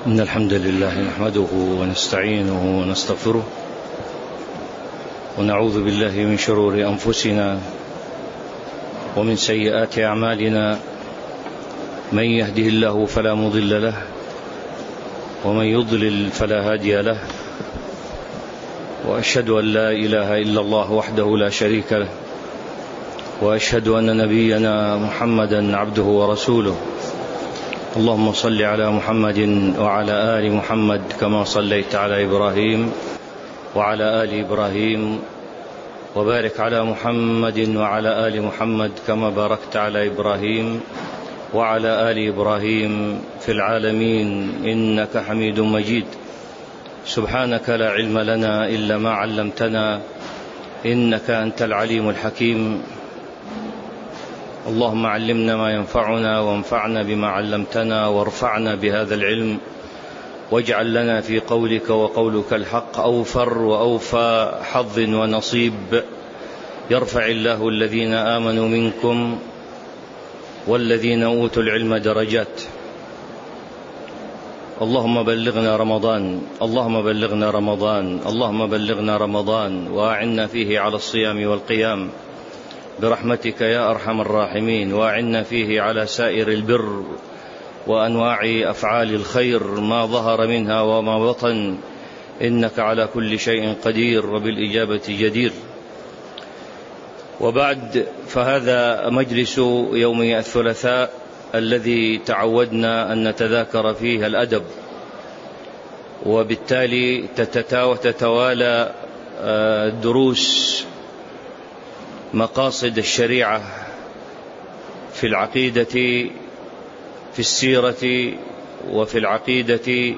إن الحمد لله نحمده ونستعينه ونستغفره ونعوذ بالله من شرور أنفسنا ومن سيئات أعمالنا. من يهده الله فلا مضل له ومن يضلل فلا هادي له، وأشهد أن لا إله إلا الله وحده لا شريك له، وأشهد أن نبينا محمدا عبده ورسوله. اللهم صل على محمد وعلى آل محمد كما صليت على إبراهيم وعلى آل إبراهيم، وبارك على محمد وعلى آل محمد كما باركت على إبراهيم وعلى آل إبراهيم في العالمين إنك حميد مجيد. سبحانك لا علم لنا إلا ما علمتنا إنك أنت العليم الحكيم. اللهم علمنا ما ينفعنا وانفعنا بما علمتنا وارفعنا بهذا العلم، واجعل لنا في قولك وقولك الحق أوفر وأوفى حظ ونصيب. يرفع الله الذين آمنوا منكم والذين أوتوا العلم درجات. اللهم بلغنا رمضان، اللهم بلغنا رمضان، اللهم بلغنا رمضان، وأعنا فيه على الصيام والقيام برحمتك يا أرحم الراحمين، وأعنا فيه على سائر البر وأنواع أفعال الخير ما ظهر منها وما بطن، إنك على كل شيء قدير وبالإجابة جدير. وبعد، فهذا مجلس يوم الثلاثاء الذي تعودنا أن نتذاكر فيه الأدب، وبالتالي تتوالى دروس مقاصد الشريعة في العقيدة، في السيرة، وفي العقيدة،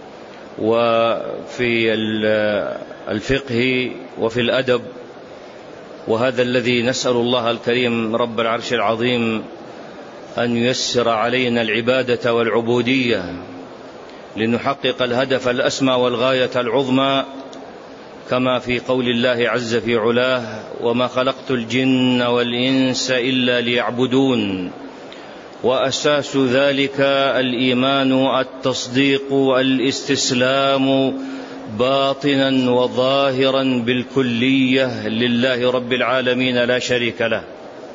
وفي الفقه، وفي الأدب. وهذا الذي نسأل الله الكريم رب العرش العظيم أن ييسر علينا العبادة والعبودية لنحقق الهدف الأسمى والغاية العظمى، كما في قول الله عز في علاه: وما خلقت الجن والإنس إلا ليعبدون. وأساس ذلك الإيمان، التصديق، الاستسلام باطنا وظاهرا بالكلية لله رب العالمين لا شريك له.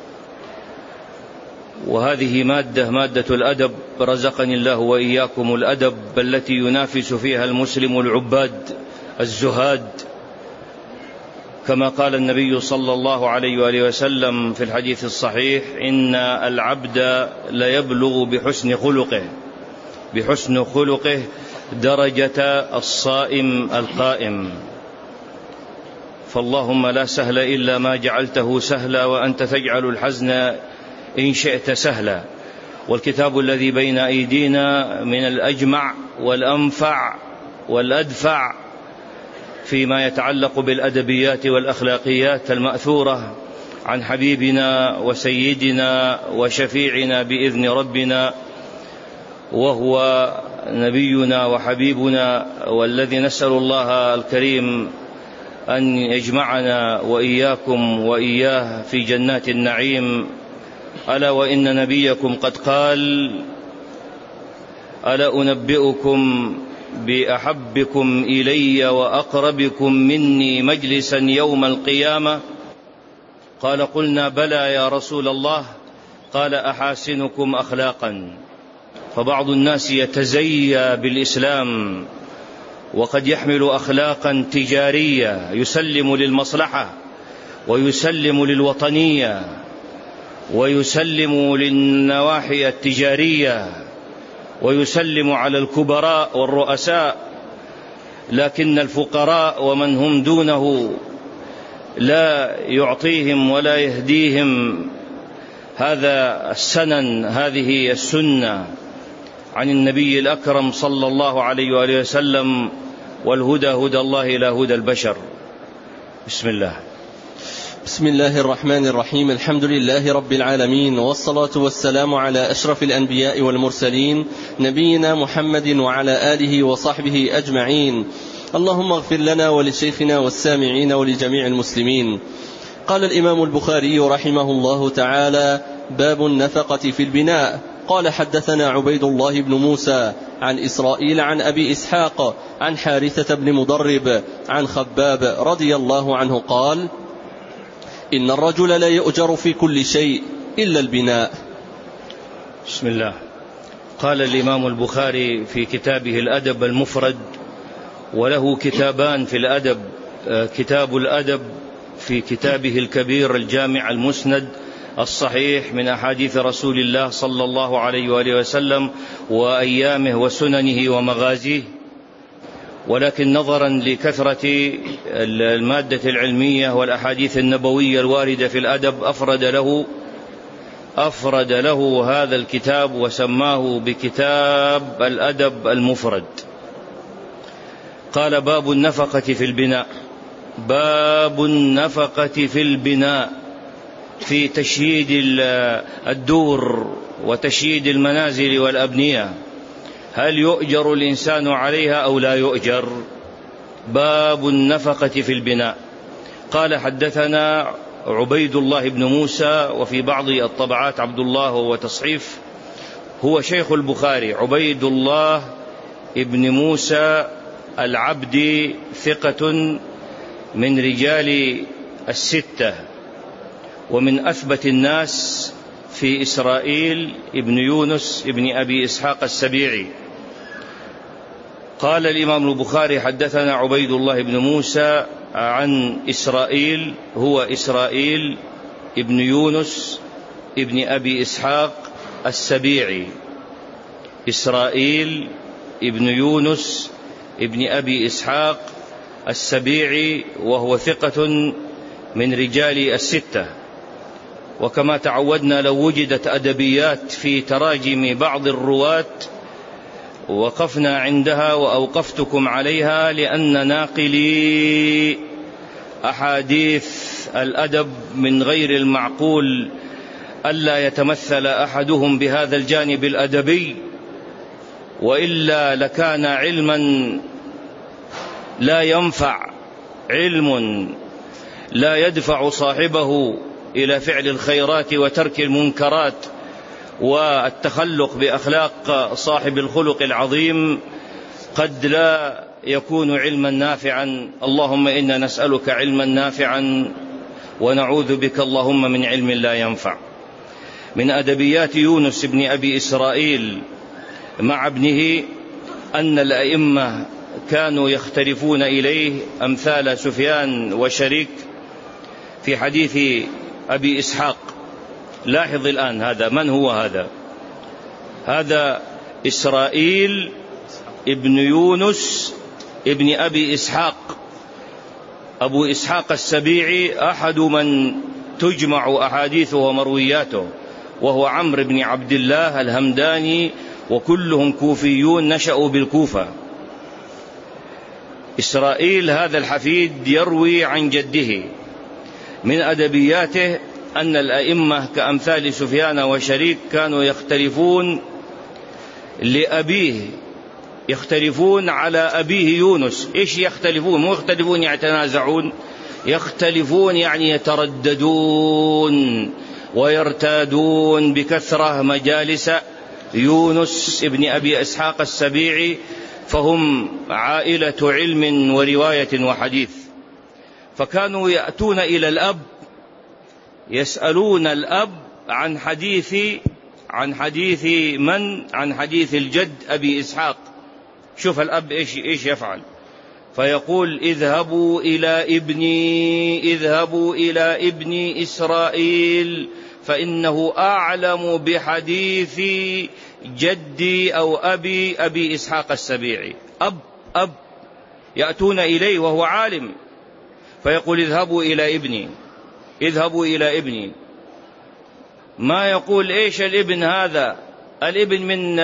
وهذه مادة الأدب، رزقني الله وإياكم الأدب التي ينافس فيها المسلم العباد الزهاد، كما قال النبي صلى الله عليه وآله وسلم في الحديث الصحيح: إن العبد ليبلغ بحسن خلقه درجة الصائم القائم. فاللهم لا سهل إلا ما جعلته سهلا، وأنت تجعل الحزن إن شئت سهلا. والكتاب الذي بين أيدينا من الأجمع والأنفع والأدفع فيما يتعلق بالأدبيات والأخلاقيات المأثورة عن حبيبنا وسيدنا وشفيعنا بإذن ربنا، وهو نبينا وحبيبنا، والذي نسأل الله الكريم أن يجمعنا وإياكم وإياه في جنات النعيم. ألا وإن نبيكم قد قال: ألا أنبئكم بأحبكم إلي وأقربكم مني مجلسا يوم القيامة؟ قال: قلنا بلى يا رسول الله. قال: أحاسنكم أخلاقا. فبعض الناس يتزيى بالإسلام وقد يحمل أخلاقا تجارية، يسلم للمصلحة ويسلم للوطنية ويسلم للنواحي التجارية ويسلم على الكبراء والرؤساء، لكن الفقراء ومن هم دونه لا يعطيهم ولا يهديهم هذا السنن، هذه السنة عن النبي الأكرم صلى الله عليه وآله وسلم. والهدى هدى الله لا هدى البشر. بسم الله. بسم الله الرحمن الرحيم. الحمد لله رب العالمين، والصلاة والسلام على أشرف الأنبياء والمرسلين، نبينا محمد وعلى آله وصحبه أجمعين. اللهم اغفر لنا ولشيخنا والسامعين ولجميع المسلمين. قال الإمام البخاري رحمه الله تعالى: باب النفقة في البناء. قال حدثنا عبيد الله بن موسى عن إسرائيل عن أبي إسحاق عن حارثة بن مضرب عن خباب رضي الله عنه قال: إن الرجل لا يؤجر في كل شيء إلا البناء. بسم الله. قال الإمام البخاري في كتابه الأدب المفرد، وله كتابان في الأدب: كتاب الأدب في كتابه الكبير الجامع المسند الصحيح من أحاديث رسول الله صلى الله عليه وآله وسلم وأيامه وسننه ومغازيه، ولكن نظرا لكثرة المادة العلمية والأحاديث النبوية الواردة في الأدب أفرد له هذا الكتاب وسماه بكتاب الأدب المفرد. قال: باب النفقة في البناء. باب النفقة في البناء، في تشييد الدور وتشييد المنازل والأبنية، هل يؤجر الإنسان عليها أو لا يؤجر؟ باب النفقة في البناء. قال: حدثنا عبيد الله بن موسى، وفي بعض الطبعات عبد الله وتصحيف، هو شيخ البخاري عبيد الله بن موسى العبدي، ثقة من رجال الستة، ومن أثبت الناس في إسرائيل ابن يونس ابن أبي إسحاق السبيعي. قال الإمام البخاري: حدثنا عبيد الله بن موسى عن إسرائيل، هو إسرائيل ابن يونس ابن أبي إسحاق السبيعي. إسرائيل ابن يونس ابن أبي إسحاق السبيعي، وهو ثقة من رجال الستة. وكما تعودنا، لو وجدت أدبيات في تراجم بعض الرواة وقفنا عندها وأوقفتكم عليها، لأن ناقلي أحاديث الأدب من غير المعقول ألا يتمثل أحدهم بهذا الجانب الأدبي، وإلا لكان علما لا ينفع، علم لا يدفع صاحبه إلى فعل الخيرات وترك المنكرات والتخلق بأخلاق صاحب الخلق العظيم، قد لا يكون علما نافعا. اللهم إنا نسألك علما نافعا ونعوذ بك اللهم من علم لا ينفع. من أدبيات يونس بن أبي إسرائيل مع ابنه أن الأئمة كانوا يختلفون إليه أمثال سفيان وشريك في حديث أبي إسحاق. لاحظ الآن، هذا من هو؟ هذا إسرائيل ابن يونس ابن أبي إسحاق، أبو إسحاق السبيعي، أحد من تجمع أحاديثه ومروياته، وهو عمرو بن عبد الله الهمداني، وكلهم كوفيون نشأوا بالكوفة. إسرائيل هذا الحفيد يروي عن جده. من أدبياته أن الأئمة كأمثال سفيان وشريك كانوا يختلفون لأبيه، يختلفون على أبيه يونس. إيش يختلفون؟ مو يختلفون يتنازعون، يختلفون يعني يترددون ويرتادون بكثرة مجالس يونس ابن أبي إسحاق السبيعي، فهم عائلة علم ورواية وحديث. فكانوا يأتون إلى الأب يسألون الأب عن حديث عن حديث الجد أبي إسحاق. شوف الأب إيش يفعل، فيقول: اذهبوا إلى ابني إسرائيل فإنه أعلم بحديث جدي أو أبي إسحاق السبيعي. أب يأتون إليه وهو عالم، فيقول: اذهبوا إلى ابني. ما يقول إيش الابن هذا؟ الابن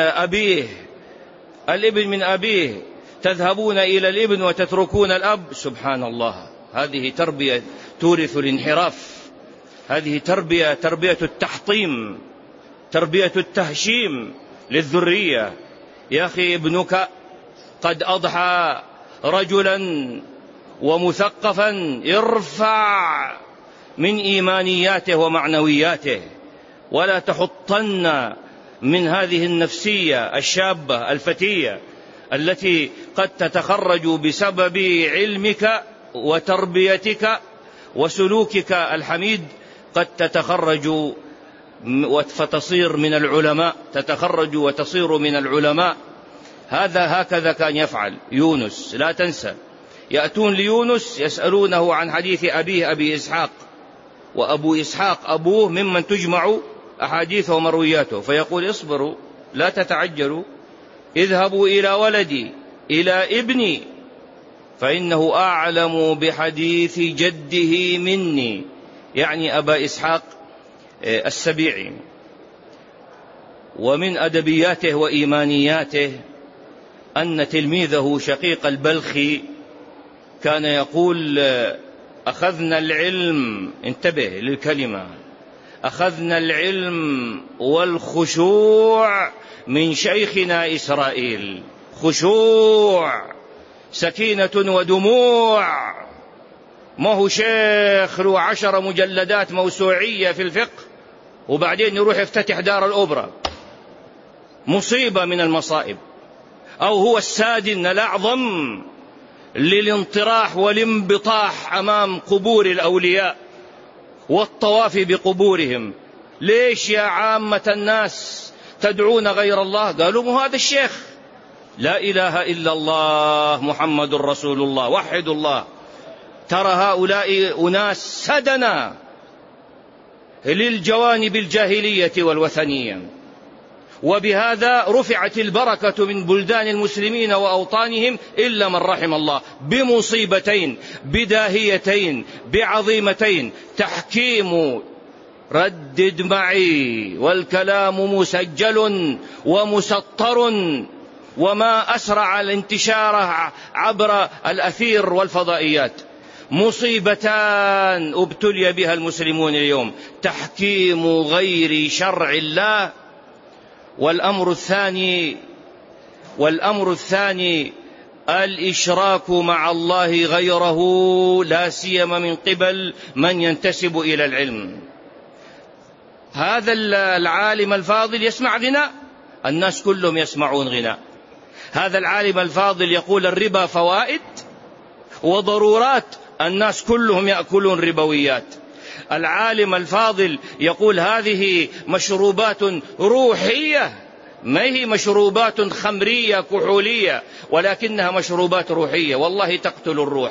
من أبيه، تذهبون إلى الابن وتتركون الأب. سبحان الله، هذه تربية تورث الانحراف، هذه تربية التحطيم، تربية التهشيم للذرية. يا أخي، ابنك قد أضحى رجلا ومثقفا، ارفع من إيمانياته ومعنوياته، ولا تحطن من هذه النفسية الشابة الفتية التي قد تتخرج بسبب علمك وتربيتك وسلوكك الحميد، قد تتخرج فتصير من العلماء، تتخرج وتصير من العلماء. هكذا كان يفعل يونس، لا تنسى. يأتون ليونس يسألونه عن حديث أبيه أبي إسحاق، وأبو إسحاق أبوه ممن تجمع أحاديثه ومروياته، فيقول اصبروا لا تتعجلوا، اذهبوا إلى ولدي إلى ابني فإنه أعلم بحديث جده مني، يعني أبا إسحاق السبيعي. ومن أدبياته وإيمانياته أن تلميذه شقيق البلخي كان يقول أخذنا العلم، انتبه للكلمة، أخذنا العلم والخشوع من شيخنا إسرائيل. خشوع، سكينة ودموع، ما هو شيخ له 10 مجلدات موسوعية في الفقه وبعدين يروح يفتتح دار الأوبرا، مصيبة من المصائب. أو هو السادن الأعظم للانطراح والانبطاح أمام قبور الأولياء والطواف بقبورهم. ليش يا عامة الناس تدعون غير الله؟ قالوا مو هذا الشيخ، لا إله إلا الله محمد رسول الله، وحد الله. ترى هؤلاء أناس سدنا للجوانب الجاهلية والوثنية، وبهذا رفعت البركة من بلدان المسلمين وأوطانهم إلا من رحم الله، بمصيبتين بداهيتين بعظيمتين: تحكيم ردد معي والكلام مسجل ومسطر، وما أسرع الانتشار عبر الأثير والفضائيات. مصيبتان ابتلي بها المسلمون اليوم: تحكيم غير شرع الله، والأمر الثاني الإشراك مع الله غيره، لا سيما من قبل من ينتسب إلى العلم. هذا العالم الفاضل يسمع غناء، الناس كلهم يسمعون غناء. هذا العالم الفاضل يقول الربا فوائد وضرورات، الناس كلهم يأكلون ربويات. العالم الفاضل يقول هذه مشروبات روحية، ما هي مشروبات خمرية كحولية، ولكنها مشروبات روحية. والله تقتل الروح،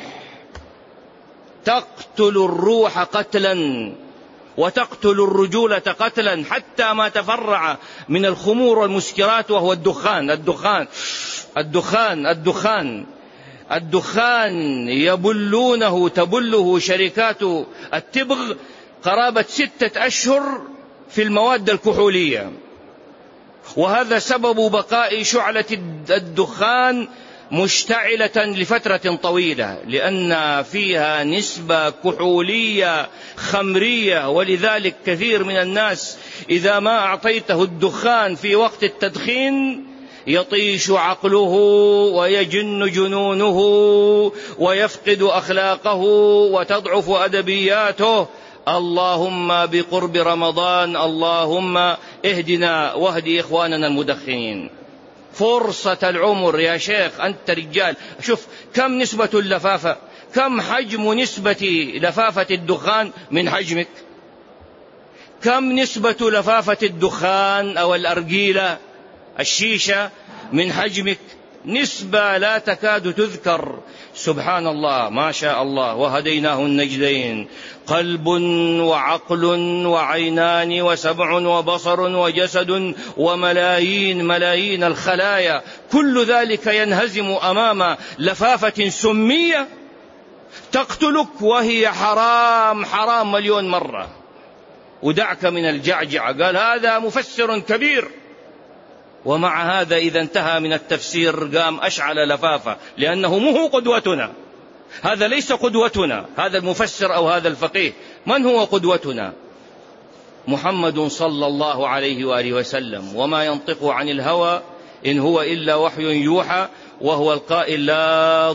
تقتل الروح قتلا، وتقتل الرجولة قتلا، حتى ما تفرع من الخمور والمسكرات، وهو الدخان. الدخان الدخان الدخان الدخان يبلونه، تبله شركات التبغ قرابة 6 أشهر في المواد الكحولية، وهذا سبب بقاء شعلة الدخان مشتعلة لفترة طويلة، لأن فيها نسبة كحولية خمرية. ولذلك كثير من الناس إذا ما أعطيته الدخان في وقت التدخين يطيش عقله ويجن جنونه ويفقد أخلاقه وتضعف أدبياته. اللهم بقرب رمضان اللهم اهدنا واهد إخواننا المدخنين. فرصة العمر يا شيخ، أنت رجال، شوف كم نسبة اللفافة، كم حجم نسبة لفافة الدخان من حجمك، كم نسبة لفافة الدخان أو الأرجيلة الشيشة من حجمك، نسبة لا تكاد تذكر. سبحان الله، ما شاء الله، وهديناه النجدين، قلب وعقل وعينان وسمع وبصر وجسد وملايين ملايين الخلايا، كل ذلك ينهزم أمام لفافة سمية تقتلك، وهي حرام حرام مليون مرة. ودعك من الجعجعة، قال هذا مفسر كبير، ومع هذا إذا انتهى من التفسير قام أشعل لفافة، لأنه مو قدوتنا، هذا ليس قدوتنا، هذا المفسر أو هذا الفقيه. من هو قدوتنا؟ محمد صلى الله عليه وآله وسلم، وما ينطق عن الهوى إن هو إلا وحي يوحى، وهو القائل لا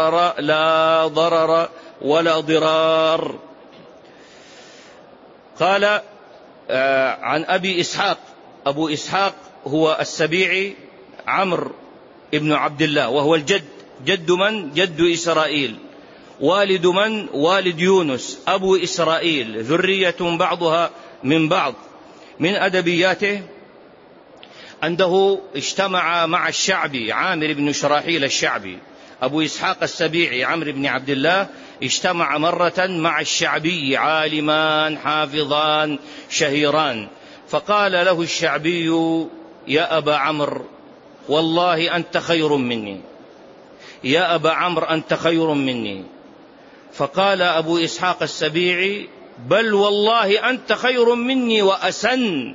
ضرر ولا ضرار. قال عن أبي إسحاق، أبو إسحاق هو السبيعي عمرو ابن عبد الله، وهو الجد. جد من؟ جد إسرائيل. والد من؟ والد يونس أبو إسرائيل، ذرية بعضها من بعض. من أدبياته عنده اجتمع مع الشعبي عامر بن شراحيل الشعبي. أبو إسحاق السبيعي عمرو بن عبد الله اجتمع مرة مع الشعبي، عالمان حافظان شهيران، فقال له الشعبي: يا أبا عمرو والله أنت خير مني، يا أبا عمرو أنت خير مني. فقال أبو إسحاق السبيعي: بل والله أنت خير مني وأسن.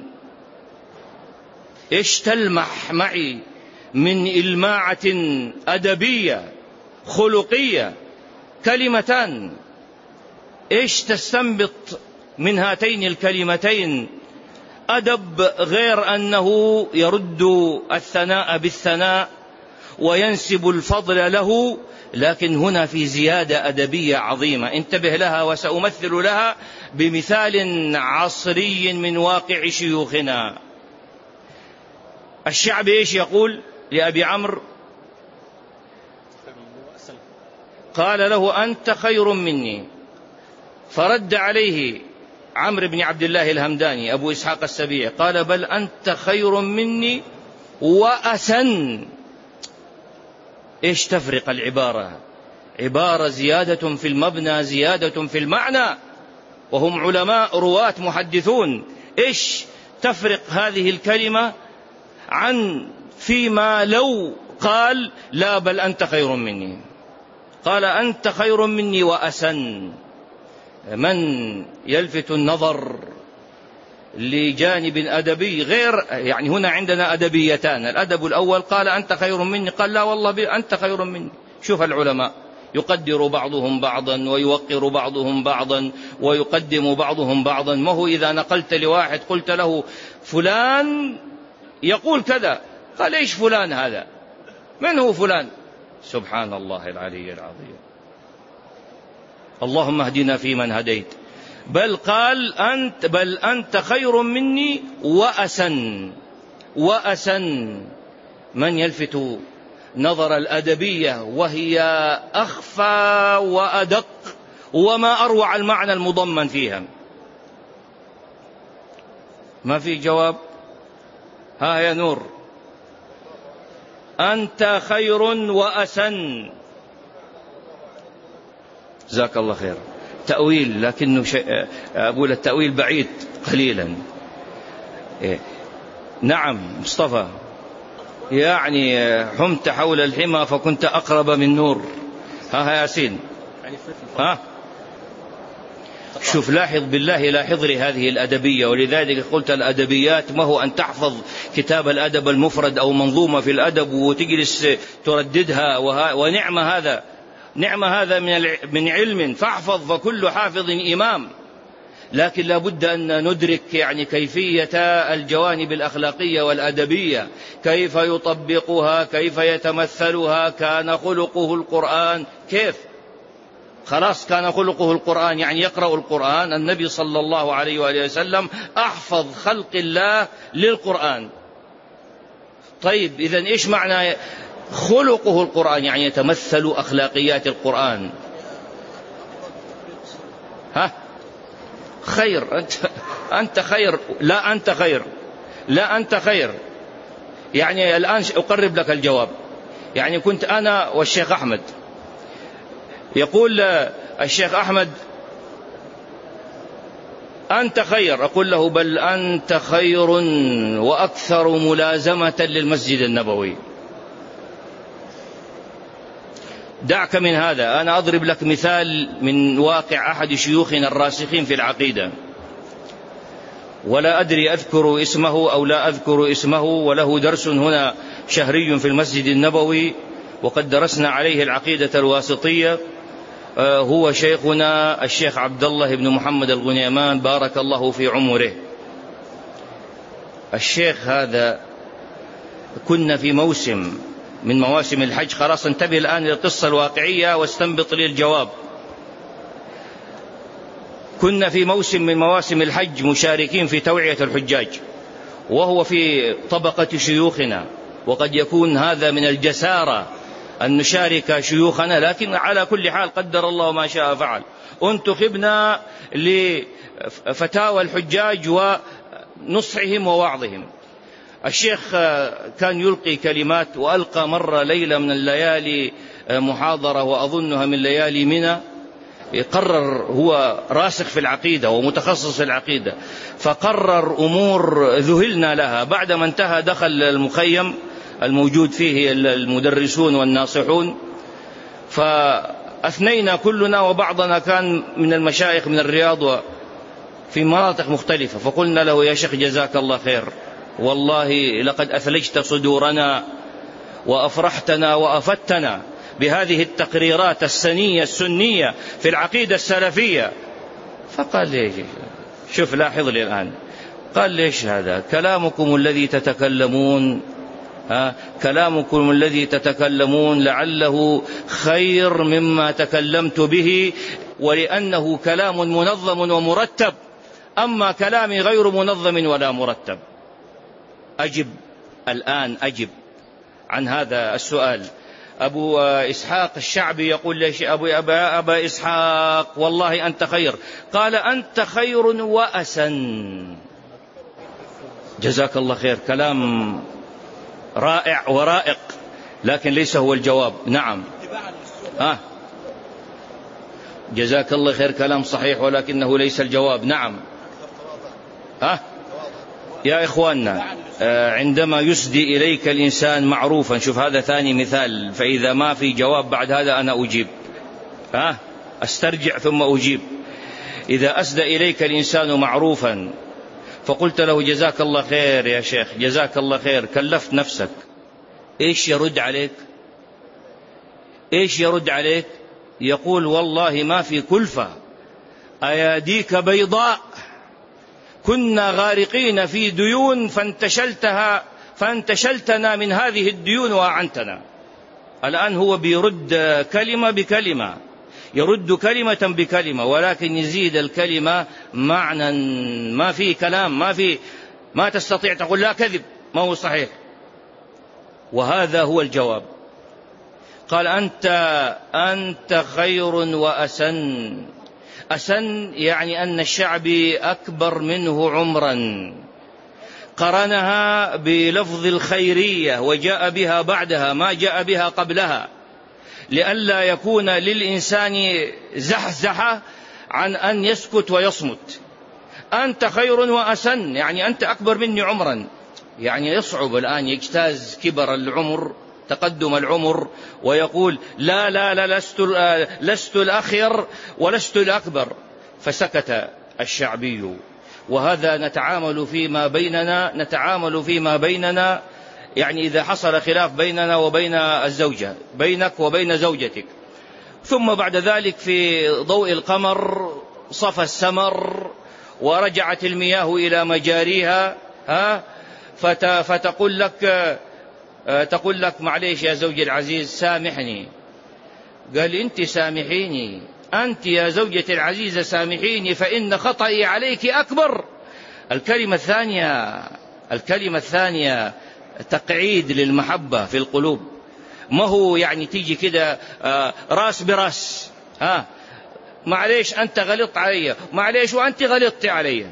إيش تلمح معي من إلماعة أدبية خلقية؟ كلمتان، إيش تستنبط من هاتين الكلمتين؟ أدب، غير أنه يرد الثناء بالثناء وينسب الفضل له، لكن هنا في زيادة أدبية عظيمة، انتبه لها، وسأمثل لها بمثال عصري من واقع شيوخنا. الشعبي إيش يقول لأبي عمرو؟ قال له: أنت خير مني. فرد عليه عمرو بن عبد الله الهمداني أبو إسحاق السبيعي قال: بل أنت خير مني وأسن. إيش تفرق العبارة؟ عبارة زيادة في المبنى، زيادة في المعنى، وهم علماء رواة محدثون. إيش تفرق هذه الكلمة عن فيما لو قال: لا بل أنت خير مني؟ قال: أنت خير مني وأسن. من يلفت النظر لجانب أدبي غير، يعني هنا عندنا أدبيتان. الأدب الأول قال: أنت خير مني، قال: لا والله أنت خير مني. شوف العلماء يقدر بعضهم بعضا ويوقر بعضهم بعضا ويقدم بعضهم بعضا. ما هو إذا نقلت لواحد قلت له: فلان يقول كذا، قال: إيش فلان هذا؟ من هو فلان؟ سبحان الله العلي العظيم. اللهم اهدنا فيمن هديت. بل قال: بل أنت خير مني وأسن. وأسن من يلفت نظر الأدبية، وهي أخفى وأدق، وما أروع المعنى المضمن فيها. ما في جواب؟ ها يا نور، أنت خير وأسن. جزاك الله خير. تأويل، لكنه أقول التأويل بعيد قليلا. نعم مصطفى، يعني حمت حول الحمى فكنت أقرب من نور. ها ياسين، ها شوف، لاحظ بالله، لاحظ لي هذه الأدبية. ولذلك قلت الأدبيات ما هو أن تحفظ كتاب الأدب المفرد أو منظومة في الأدب وتجلس ترددها، ونعم هذا، نعم هذا من علم، فاحفظ، فكل حافظ إمام. لكن لابد أن ندرك يعني كيفية الجوانب الأخلاقية والأدبية، كيف يطبقها، كيف يتمثلها. كان خلقه القرآن. كيف؟ خلاص كان خلقه القرآن، يعني يقرأ القرآن. النبي صلى الله عليه وآله وسلم أحفظ خلق الله للقرآن. طيب إذن إيش معنى خلقه القرآن؟ يعني يتمثل أخلاقيات القرآن. ها خير، أنت خير، لا أنت خير، لا أنت خير. يعني الآن أقرب لك الجواب. يعني كنت أنا والشيخ أحمد، يقول الشيخ أحمد: أنت خير. أقول له: بل أنت خير وأكثر ملازمة للمسجد النبوي. دعك من هذا، أنا أضرب لك مثال من واقع أحد شيوخنا الراسخين في العقيدة، ولا أدري أذكر اسمه أو لا أذكر اسمه، وله درس هنا شهري في المسجد النبوي، وقد درسنا عليه العقيدة الواسطية. هو شيخنا الشيخ عبد الله بن محمد الغنيمان، بارك الله في عمره. الشيخ هذا كنا في موسم من مواسم الحج، خلاص انتبه الآن للقصة الواقعية واستنبط لي الجواب. كنا في موسم من مواسم الحج مشاركين في توعية الحجاج، وهو في طبقة شيوخنا، وقد يكون هذا من الجسارة أن نشارك شيوخنا، لكن على كل حال قدر الله ما شاء فعل. انتخبنا لفتاوى الحجاج ونصحهم ووعظهم. الشيخ كان يلقي كلمات، وألقى مرة ليلة من الليالي محاضرة، وأظنها من ليالي منى. قرر، هو راسخ في العقيدة ومتخصص في العقيدة، فقرر أمور ذهلنا لها. بعدما انتهى دخل المخيم الموجود فيه المدرسون والناصحون، فأثنينا كلنا، وبعضنا كان من المشايخ من الرياض في مناطق مختلفة، فقلنا له: يا شيخ جزاك الله خير، والله لقد أثلجت صدورنا وأفرحتنا وأفتنا بهذه التقريرات السنية السنية في العقيدة السلفية. فقال لي: شوف لاحظ لي الآن، قال: ليش هذا كلامكم الذي تتكلمون، كلامكم الذي تتكلمون لعله خير مما تكلمت به، ولأنه كلام منظم ومرتب، أما كلامي غير منظم ولا مرتب. أجب الآن، أجب عن هذا السؤال. أبو إسحاق الشعبي يقول ليش أبا إسحاق والله أنت خير. قال: أنت خير وأسن. جزاك الله خير، كلام رائع ورائق، لكن ليس هو الجواب. نعم، جزاك الله خير، كلام صحيح، ولكنه ليس الجواب. نعم، يا إخواننا، عندما يسدي إليك الإنسان معروفا، شوف هذا ثاني مثال، فإذا ما في جواب بعد هذا أنا أجيب، أسترجع ثم أجيب. إذا أسدى إليك الإنسان معروفا فقلت له: جزاك الله خير يا شيخ، جزاك الله خير، كلفت نفسك، إيش يرد عليك؟ إيش يرد عليك؟ يقول: والله ما في كلفة، أياديك بيضاء، كنا غارقين في ديون فانتشلتنا من هذه الديون وأعنتنا. الآن هو بيرد كلمة بكلمة، يرد كلمة بكلمة، ولكن يزيد الكلمة معنى، ما في كلام، ما تستطيع تقول لا كذب، ما هو صحيح. وهذا هو الجواب. قال: أنت خير وأسن. أسن يعني أن الشعبي أكبر منه عمرا، قرنها بلفظ الخيرية وجاء بها بعدها، ما جاء بها قبلها، لئلا يكون للإنسان زحزحة عن أن يسكت ويصمت. أنت خير وأسن يعني أنت أكبر مني عمرا، يعني يصعب الآن يجتاز كبر العمر، تقدم العمر، ويقول: لا لا لا، لست الأخير ولست الأكبر. فسكت الشعبي. وهذا نتعامل فيما بيننا، يعني إذا حصل خلاف بيننا وبين الزوجة، بينك وبين زوجتك، ثم بعد ذلك في ضوء القمر صفى السمر ورجعت المياه إلى مجاريها، فتقول لك: معليش يا زوجي العزيز سامحني. قال: أنت سامحيني، أنت يا زوجتي العزيزة سامحيني، فإن خطئي عليك أكبر. الكلمة الثانية تقعيد للمحبة في القلوب، ما هو يعني تيجي كده راس براس، معليش أنت غلطت علي، معليش وأنت غلطت علي.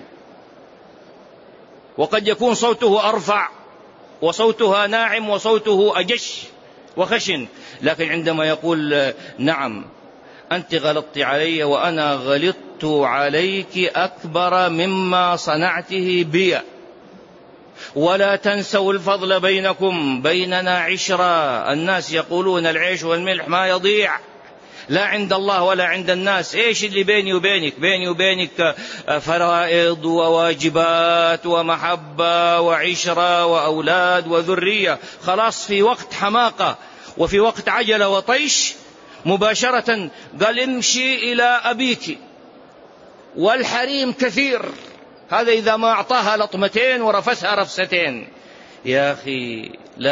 وقد يكون صوته أرفع وصوتها ناعم وصوته أجش وخشن، لكن عندما يقول: نعم أنت غلطت علي وأنا غلطت عليك أكبر مما صنعته بي، ولا تنسوا الفضل بينكم، بيننا عشرة. الناس يقولون العيش والملح ما يضيع، لا عند الله ولا عند الناس. إيش اللي بيني وبينك فرائض وواجبات ومحبة وعشرة وأولاد وذرية. خلاص في وقت حماقة وفي وقت عجلة وطيش مباشرة قال: امشي إلى أبيك، والحريم كثير، هذا إذا ما أعطاها لطمتين ورفسها رفستين. يا أخي لا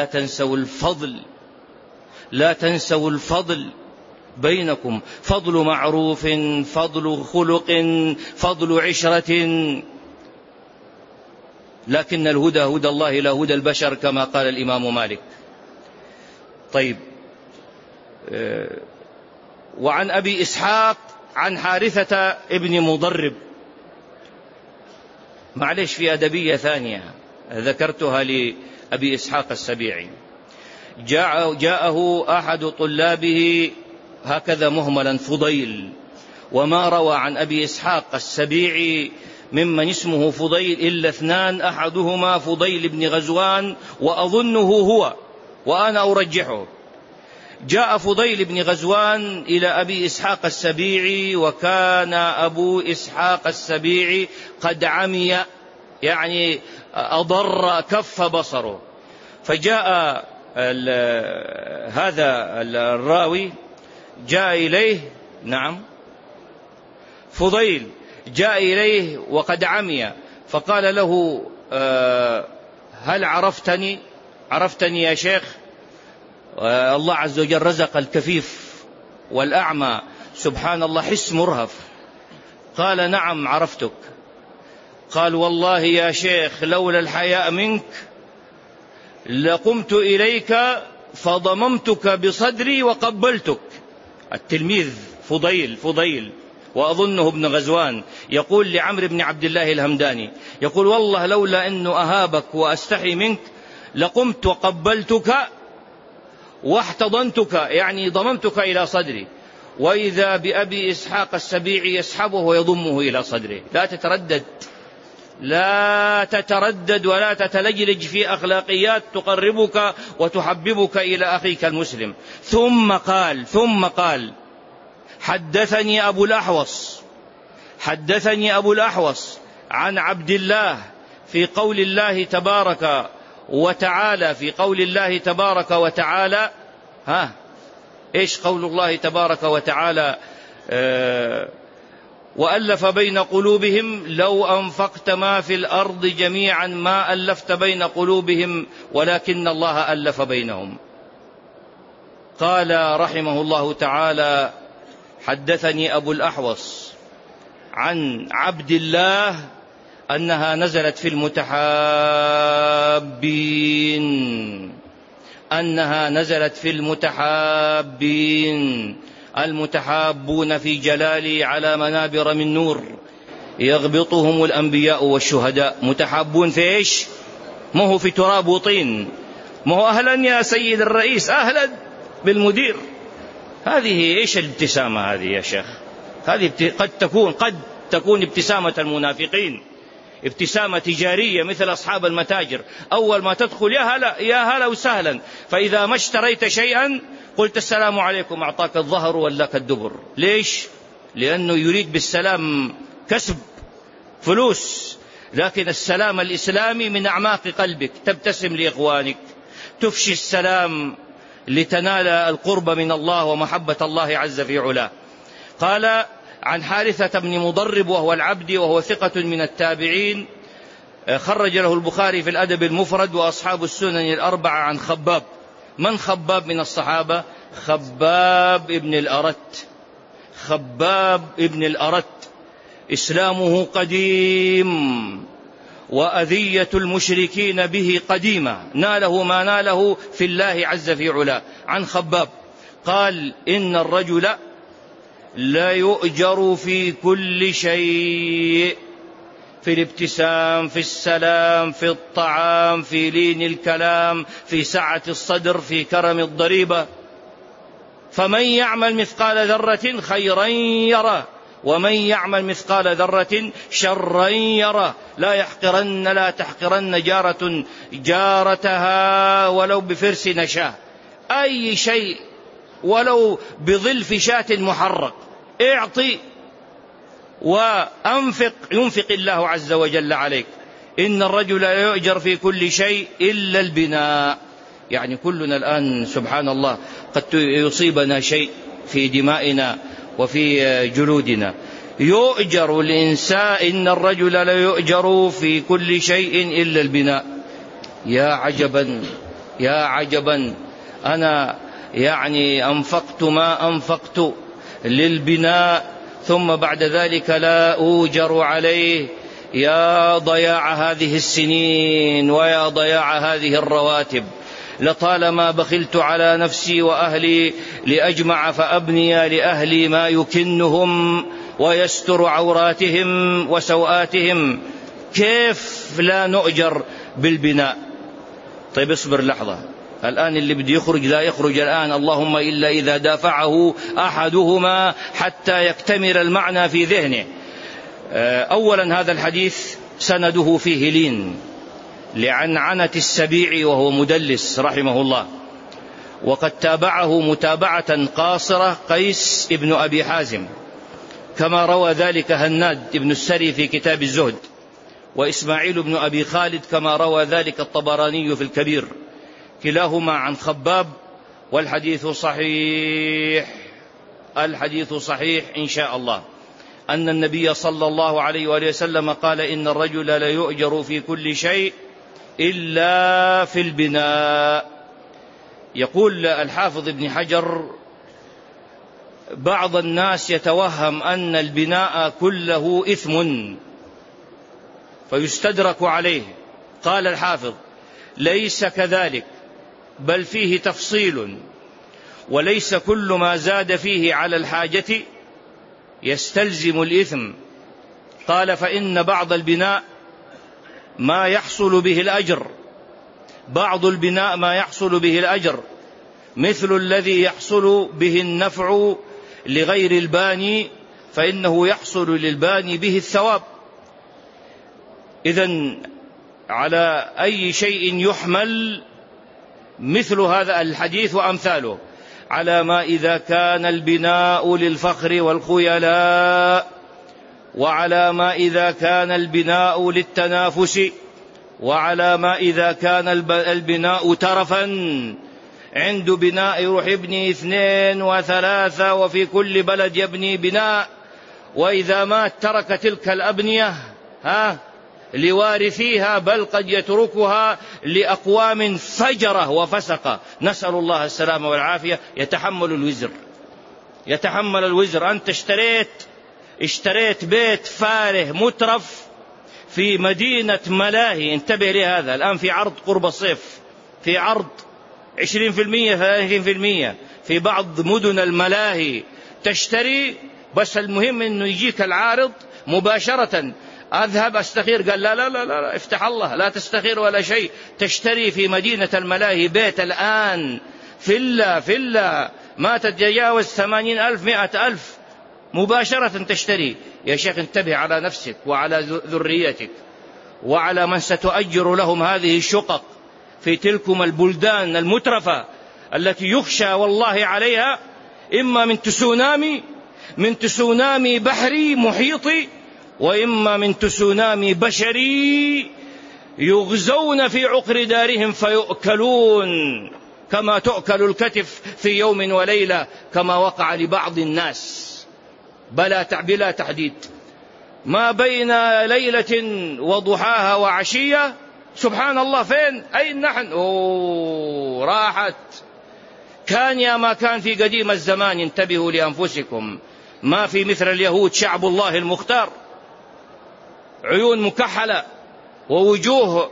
تنسوا الفضل بينكم، فضل معروف، فضل خلق، فضل عشرة. لكن الهدى هدى الله لا هدى البشر كما قال الإمام مالك. طيب، وعن أبي إسحاق عن حارثة ابن مضرب، معلش في أدبية ثانية ذكرتها لأبي إسحاق السبيعي. جاءه أحد طلابه هكذا مهملا فضيل، وما روى عن أبي إسحاق السبيعي ممن اسمه فضيل إلا اثنان، أحدهما فضيل بن غزوان وأظنه هو، وأنا أرجحه. جاء فضيل بن غزوان إلى أبي إسحاق السبيعي، وكان أبو إسحاق السبيعي قد عمي، يعني أضر كف بصره. فجاء هذا الراوي جاء إليه، نعم فضيل جاء إليه وقد عمي، فقال له هل عرفتني يا شيخ؟ الله عز وجل رزق الكفيف والأعمى سبحان الله حس مرهف. قال نعم عرفتك. قال والله يا شيخ لولا الحياء منك لقمت إليك فضممتك بصدري وقبلتك. التلميذ فضيل وأظنه ابن غزوان يقول لعمرو بن عبد الله الهمداني، يقول والله لولا أنه أهابك وأستحي منك لقمت وقبلتك واحتضنتك، يعني ضممتك إلى صدري. وإذا بأبي إسحاق السبيعي يسحبه ويضمه إلى صدره. لا تتردد ولا تتلجلج في أخلاقيات تقربك وتحببك إلى أخيك المسلم. ثم قال حدثني أبو الأحوص عن عبد الله في قول الله تبارك وتعالى إيش قول الله تبارك وتعالى؟ وألف بين قلوبهم لو أنفقت ما في الأرض جميعا ما ألفت بين قلوبهم ولكن الله ألف بينهم. قال رحمه الله تعالى حدثني أبو الأحوص عن عبد الله أنها نزلت في المتحابين المتحابون في جلالي على منابر من نور يغبطهم الأنبياء والشهداء. متحابون في إيش؟ ما هو في تراب وطين، ما هو أهلا يا سيد الرئيس، أهلا بالمدير. هذه إيش الابتسامة هذه يا شيخ؟ هذه قد تكون ابتسامة المنافقين، ابتسامة تجارية مثل أصحاب المتاجر، أول ما تدخل يا هلا وسهلا، فإذا ما اشتريت شيئا قلت السلام عليكم أعطاك الظهر ولاك الدبر. ليش؟ لأنه يريد بالسلام كسب فلوس. لكن السلام الإسلامي من أعماق قلبك، تبتسم لإخوانك، تفشي السلام لتنال القرب من الله ومحبة الله عز في علاه. قال عن حارثة بن مضرب وهو العبدي وهو ثقة من التابعين، خرج له البخاري في الأدب المفرد وأصحاب السنن الأربعة عن خباب. من خباب من الصحابة؟ خباب ابن الأرت إسلامه قديم وأذية المشركين به قديمة، ناله ما ناله في الله عز في علاه. عن خباب قال إن الرجل لا يؤجر في كل شيء، في الابتسام، في السلام، في الطعام، في لين الكلام، في سعة الصدر، في كرم الضريبة. فمن يعمل مثقال ذرة خيرا يره ومن يعمل مثقال ذرة شرا يره. لا تحقرن جارة جارتها ولو بفرس نشاه. أي شيء ولو بظلف شاة محرق اعطي وأنفق ينفق الله عز وجل عليك. إن الرجل لا يؤجر في كل شيء إلا البناء. يعني كلنا الآن سبحان الله قد يصيبنا شيء في دمائنا وفي جلودنا. يؤجر الإنسان، إن الرجل لا يؤجر في كل شيء إلا البناء. يا عجبا أنا يعني أنفقت ما أنفقت للبناء ثم بعد ذلك لا أوجر عليه يا ضياع هذه السنين ويا ضياع هذه الرواتب، لطالما بخلت على نفسي وأهلي لأجمع فأبني لأهلي ما يكنهم ويستر عوراتهم وسوآتهم. كيف لا نؤجر بالبناء؟ طيب اصبر لحظة، الآن اللي بده يخرج لا يخرج الآن، اللهم إلا إذا دافعه أحدهما حتى يكتمل المعنى في ذهنه. أولا هذا الحديث سنده فيه لين لعنعنة السبيع وهو مدلس رحمه الله، وقد تابعه متابعة قاصرة قيس ابن أبي حازم، كما روى ذلك هناد ابن السري في كتاب الزهد، وإسماعيل بن أبي خالد كما روى ذلك الطبراني في الكبير، كلاهما عن خباب، والحديث صحيح. الحديث صحيح إن شاء الله، أن النبي صلى الله عليه وآله وسلم قال إن الرجل لا يؤجر في كل شيء إلا في البناء. يقول الحافظ ابن حجر: بعض الناس يتوهم أن البناء كله إثم فيستدرك عليه. قال الحافظ: ليس كذلك، بل فيه تفصيل، وليس كل ما زاد فيه على الحاجة يستلزم الإثم. قال: فإن بعض البناء ما يحصل به الأجر، بعض البناء ما يحصل به الأجر، مثل الذي يحصل به النفع لغير الباني فإنه يحصل للباني به الثواب. إذن على أي شيء يحمل مثل هذا الحديث وأمثاله؟ على ما إذا كان البناء للفخر والخيلاء، وعلى ما إذا كان البناء للتنافس، وعلى ما إذا كان البناء ترفا، عند بناء يروح يبني 2 و3 وفي كل بلد يبني بناء، وإذا مات ترك تلك الأبنية لوارثيها، بل قد يتركها لأقوام فجرة وفسقة، نسأل الله السلامة والعافية. يتحمل الوزر. أنت اشتريت بيت فاره مترف في مدينة ملاهي، انتبه لهذا، الآن في عرض قرب الصيف، في عرض 20% 30% في بعض مدن الملاهي، تشتري، بس المهم أنه يجيك العارض مباشرة. أذهب أستخير، قال لا لا لا لا، افتح الله، لا تستخير ولا شيء، تشتري في مدينة الملاهي بيت الآن فيلا ما تتجاوز 80,000 100,000 مباشرة تشتري. يا شيخ انتبه على نفسك وعلى ذريتك وعلى من ستؤجر لهم هذه الشقق في تلكم البلدان المترفة التي يخشى والله عليها إما من تسونامي بحري محيطي، وإما من تسونامي بشري يغزون في عقر دارهم فيؤكلون كما تؤكل الكتف في يوم وليلة، كما وقع لبعض الناس بلا تحديد. ما بين ليلة وضحاها وعشية، سبحان الله، فين أين نحن؟ راحت. كان يا ما كان في قديم الزمان، انتبهوا لأنفسكم، ما في مثل اليهود شعب الله المختار، عيون مكحلة ووجوه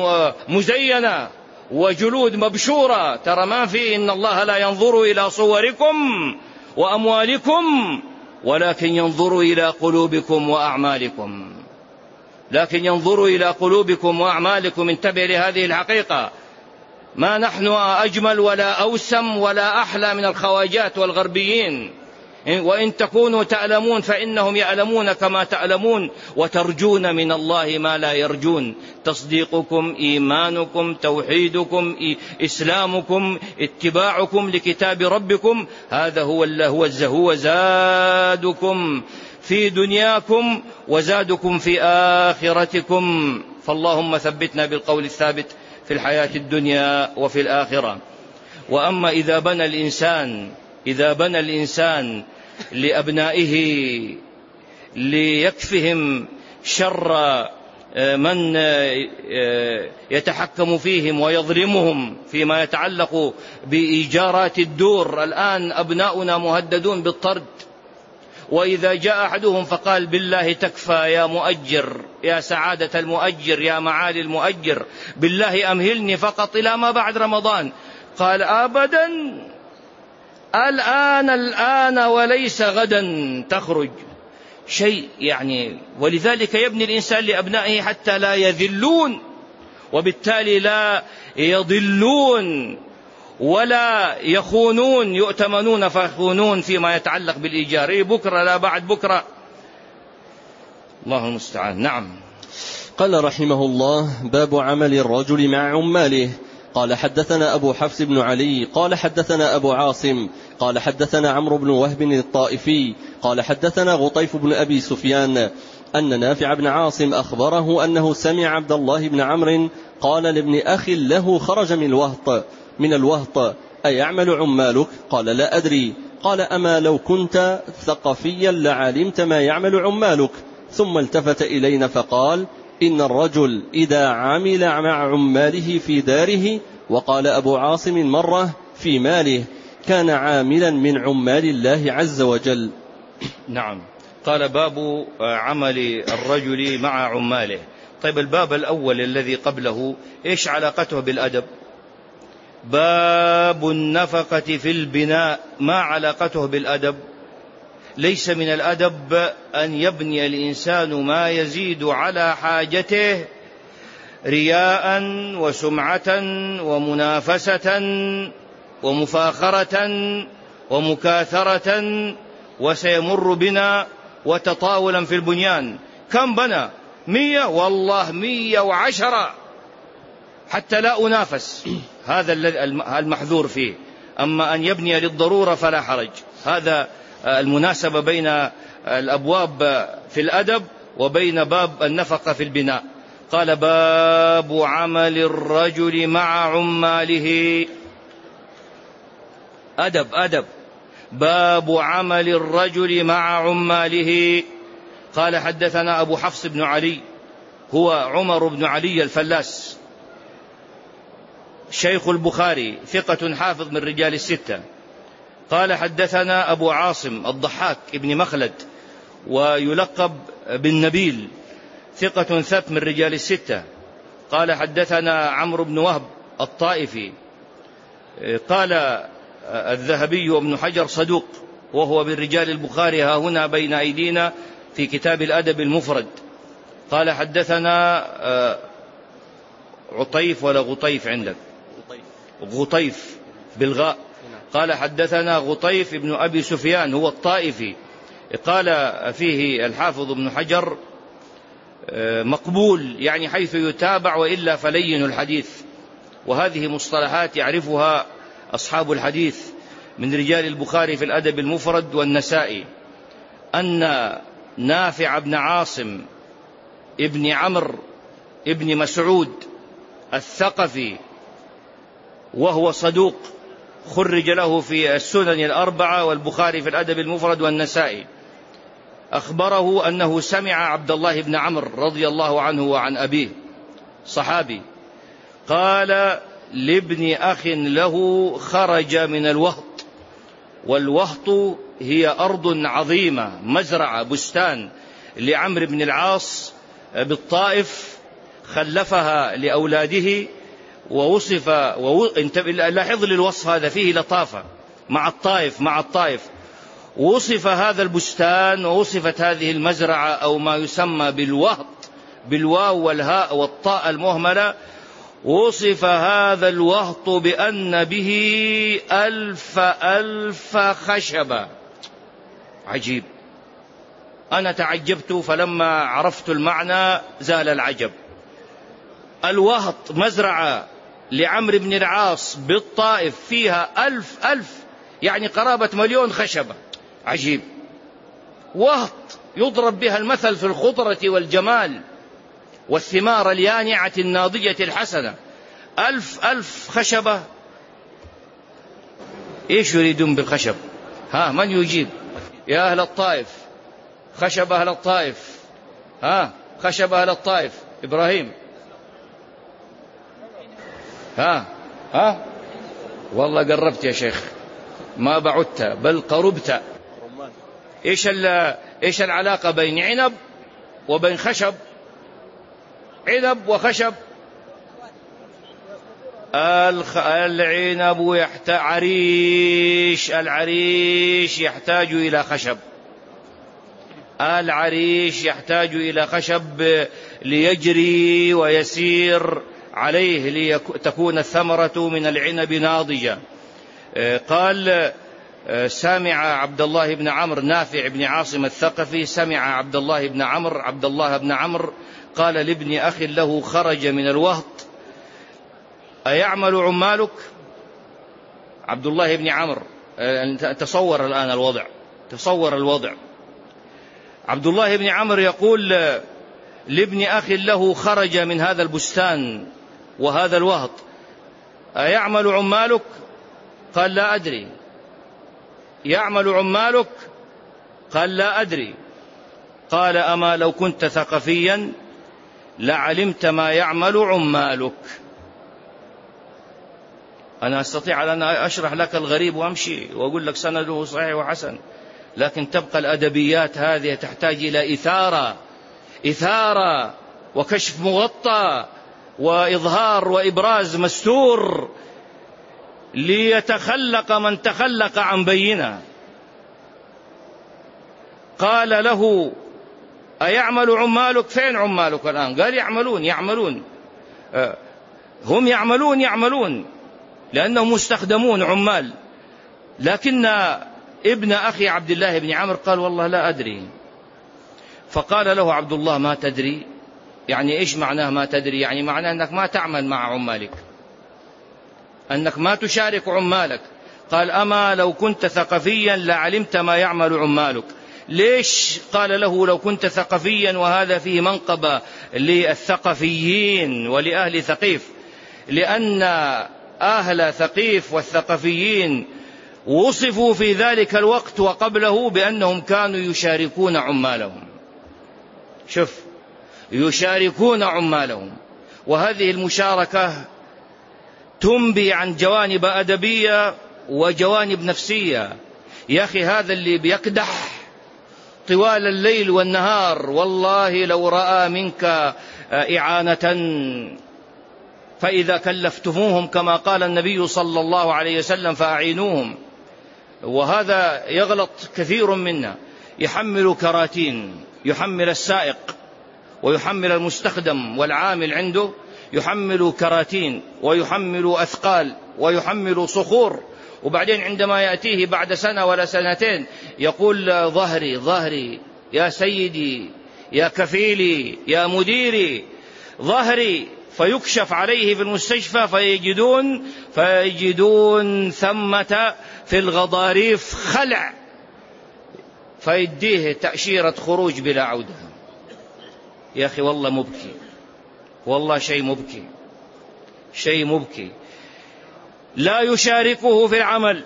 مزينة وجلود مبشورة، ترى ما في. إن الله لا ينظر إلى صوركم وأموالكم ولكن ينظر إلى قلوبكم وأعمالكم، لكن ينظر إلى قلوبكم وأعمالكم. انتبه لهذه الحقيقة، ما نحن أجمل ولا أوسم ولا أحلى من الخواجات والغربيين، وإن تكونوا تعلمون فإنهم يعلمون كما تعلمون، وترجون من الله ما لا يرجون. تصديقكم، إيمانكم، توحيدكم، إسلامكم، اتباعكم لكتاب ربكم، هذا هو زادكم في دنياكم وزادكم في آخرتكم. فاللهم ثبتنا بالقول الثابت في الحياة الدنيا وفي الآخرة. وأما إذا بنى الإنسان لأبنائه ليكفهم شر من يتحكم فيهم ويظلمهم فيما يتعلق بإيجارات الدور، الآن أبناؤنا مهددون بالطرد، وإذا جاء أحدهم فقال بالله تكفى يا مؤجر يا سعادة المؤجر، يا معالي المؤجر، بالله أمهلني فقط إلى ما بعد رمضان. قال أبدا، الآن وليس غدا تخرج شيء يعني. ولذلك يبني الإنسان لأبنائه حتى لا يذلون، وبالتالي لا يضلون ولا يخونون، يؤتمنون فيخونون فيما يتعلق بالإيجار. بكرة لا بعد بكرة، الله المستعان. نعم. قال رحمه الله: باب عمل الرجل مع عماله. قال حدثنا أبو حفص بن علي قال حدثنا أبو عاصم قال حدثنا عمرو بن وهب الطائفي قال حدثنا غطيف بن أبي سفيان أن نافع بن عاصم أخبره أنه سمع عبد الله بن عمرو قال لابن أخ له خرج من الوهط: أيعمل عمالك؟ قال: لا أدري. قال: أما لو كنت ثقفيا لعلمت ما يعمل عمالك. ثم التفت إلينا فقال: إن الرجل إذا عمل مع عماله في داره، وقال أبو عاصم مرة في ماله، كان عاملا من عمال الله عز وجل. نعم. قال باب عمل الرجل مع عماله. طيب، الباب الأول الذي قبله إيش علاقته بالأدب؟ باب النفقة في البناء، ما علاقته بالأدب؟ ليس من الأدب أن يبني الإنسان ما يزيد على حاجته رياء وسمعة ومنافسة ومفاخرة ومكاثرة، وسيمر بنا وتطاولا في البنيان. كم بنى؟ 100، والله 110 حتى لا أنافس. هذا المحذور فيه. أما أن يبني للضرورة فلا حرج. هذا المناسبة بين الأبواب في الأدب وبين باب النفقة في البناء. قال باب عمل الرجل مع عماله. أدب. باب عمل الرجل مع عماله. قال حدثنا أبو حفص بن علي، هو عمر بن علي الفلاس، شيخ البخاري، ثقة حافظ من رجال الستة. قال حدثنا أبو عاصم الضحاك ابن مخلد، ويلقب بالنبيل، ثقة ثبت من رجال الستة. قال حدثنا عمرو بن وهب الطائفي. قال الذهبي وابن حجر صدوق، وهو من رجال البخاري ها هنا بين أيدينا في كتاب الأدب المفرد. قال حدثنا عطيف ولا غطيف عندك؟ غطيف بالغاء. قال حدثنا غطيف ابن أبي سفيان، هو الطائفي. قال فيه الحافظ ابن حجر مقبول، يعني حيث يتابع، وإلا فلين الحديث. وهذه مصطلحات يعرفها أصحاب الحديث من رجال البخاري في الأدب المفرد والنسائي، أن نافع بن عاصم ابن عمرو ابن مسعود الثقفي، وهو صدوق، خرج له في السنن الأربعة والبخاري في الأدب المفرد والنسائي، أخبره أنه سمع عبد الله بن عمرو رضي الله عنه وعن أبيه، صحابي، قال لابن أخ له خرج من الوهط. والوهط هي أرض عظيمة، مزرعة، بستان لعمرو بن العاص بالطائف، خلفها لأولاده، ووصف لاحظ للوصف هذا فيه لطافة مع الطائف. وصف هذا البستان ووصفت هذه المزرعة أو ما يسمى بالوهط بالواو والهاء والطاء المهملة، وصف هذا الوهط بأن به 1000 خشبة. عجيب. أنا تعجبت، فلما عرفت المعنى زال العجب. الوهط مزرعة لعمرو بن العاص بالطائف فيها 1000 يعني قرابة 1,000,000 خشبة. عجيب. وهط يضرب بها المثل في الخضرة والجمال والثمار اليانعة الناضجة الحسنة. 1000 خشبة. إيش يريدون بالخشب؟ من يجيب؟ يا أهل الطائف، خشب أهل الطائف، خشب أهل الطائف. إبراهيم، والله قربت يا شيخ، ما بعدت بل قربت. إيش العلاقة بين عنب وبين خشب؟ عنب وخشب. العنب العريش يحتاج إلى خشب. العريش يحتاج إلى خشب ليجري ويسير عليه لتكون الثمرة من العنب ناضجة. قال سمع عبد الله بن عمرو، نافع بن عاصم الثقفي سمع عبد الله بن عمرو قال لابن أخ له خرج من الوهط: أيعمل عمالك؟ عبد الله بن عمرو، تصور الآن الوضع، تصور الوضع. عبد الله بن عمرو يقول لابن أخ له خرج من هذا البستان وهذا الوهط: أيعمل عمالك؟ قال: لا أدري. يعمل عمالك؟ قال: لا أدري. قال: أما لو كنت ثقفيا لعلمت ما يعمل عمالك. أنا أستطيع أن أشرح لك الغريب وأمشي وأقول لك سنده صحيح وحسن، لكن تبقى الأدبيات هذه تحتاج إلى إثارة وكشف مغطى وإظهار وإبراز مستور ليتخلق من تخلق عن بينة. قال له: أيعمل عمالك؟ فين عمالك الآن؟ قال: يعملون. هم يعملون لأنهم مستخدمون عمال. لكن ابن أخي عبد الله بن عمرو قال: والله لا أدري. فقال له عبد الله: ما تدري؟ يعني إيش معناه ما تدري؟ يعني معناه أنك ما تعمل مع عمالك، أنك ما تشارك عمالك. قال: أما لو كنت ثقفيا لعلمت ما يعمل عمالك. ليش قال له لو كنت ثقفيا وهذا فيه منقبة للثقفيين ولأهل ثقيف؟ لأن أهل ثقيف والثقفيين وصفوا في ذلك الوقت وقبله بأنهم كانوا يشاركون عمالهم. شوف، يشاركون عمالهم، وهذه المشاركة تنبي عن جوانب أدبية وجوانب نفسية. يا أخي، هذا اللي بيكدح طوال الليل والنهار والله لو رأى منك إعانة فإذا كلفتموهم كما قال النبي صلى الله عليه وسلم فأعينوهم. وهذا يغلط كثير منا، يحمل كراتين، يحمل السائق ويحمل المستخدم والعامل عنده، يحمل كراتين ويحمل أثقال ويحمل صخور، وبعدين عندما يأتيه بعد سنة ولا سنتين يقول: ظهري يا سيدي يا كفيلي يا مديري ظهري. فيكشف عليه في المستشفى فيجدون ثمة في الغضاريف خلع، فيديه تأشيرة خروج بلا عودة. يا أخي والله مبكي، والله شيء مبكي. لا يشاركه في العمل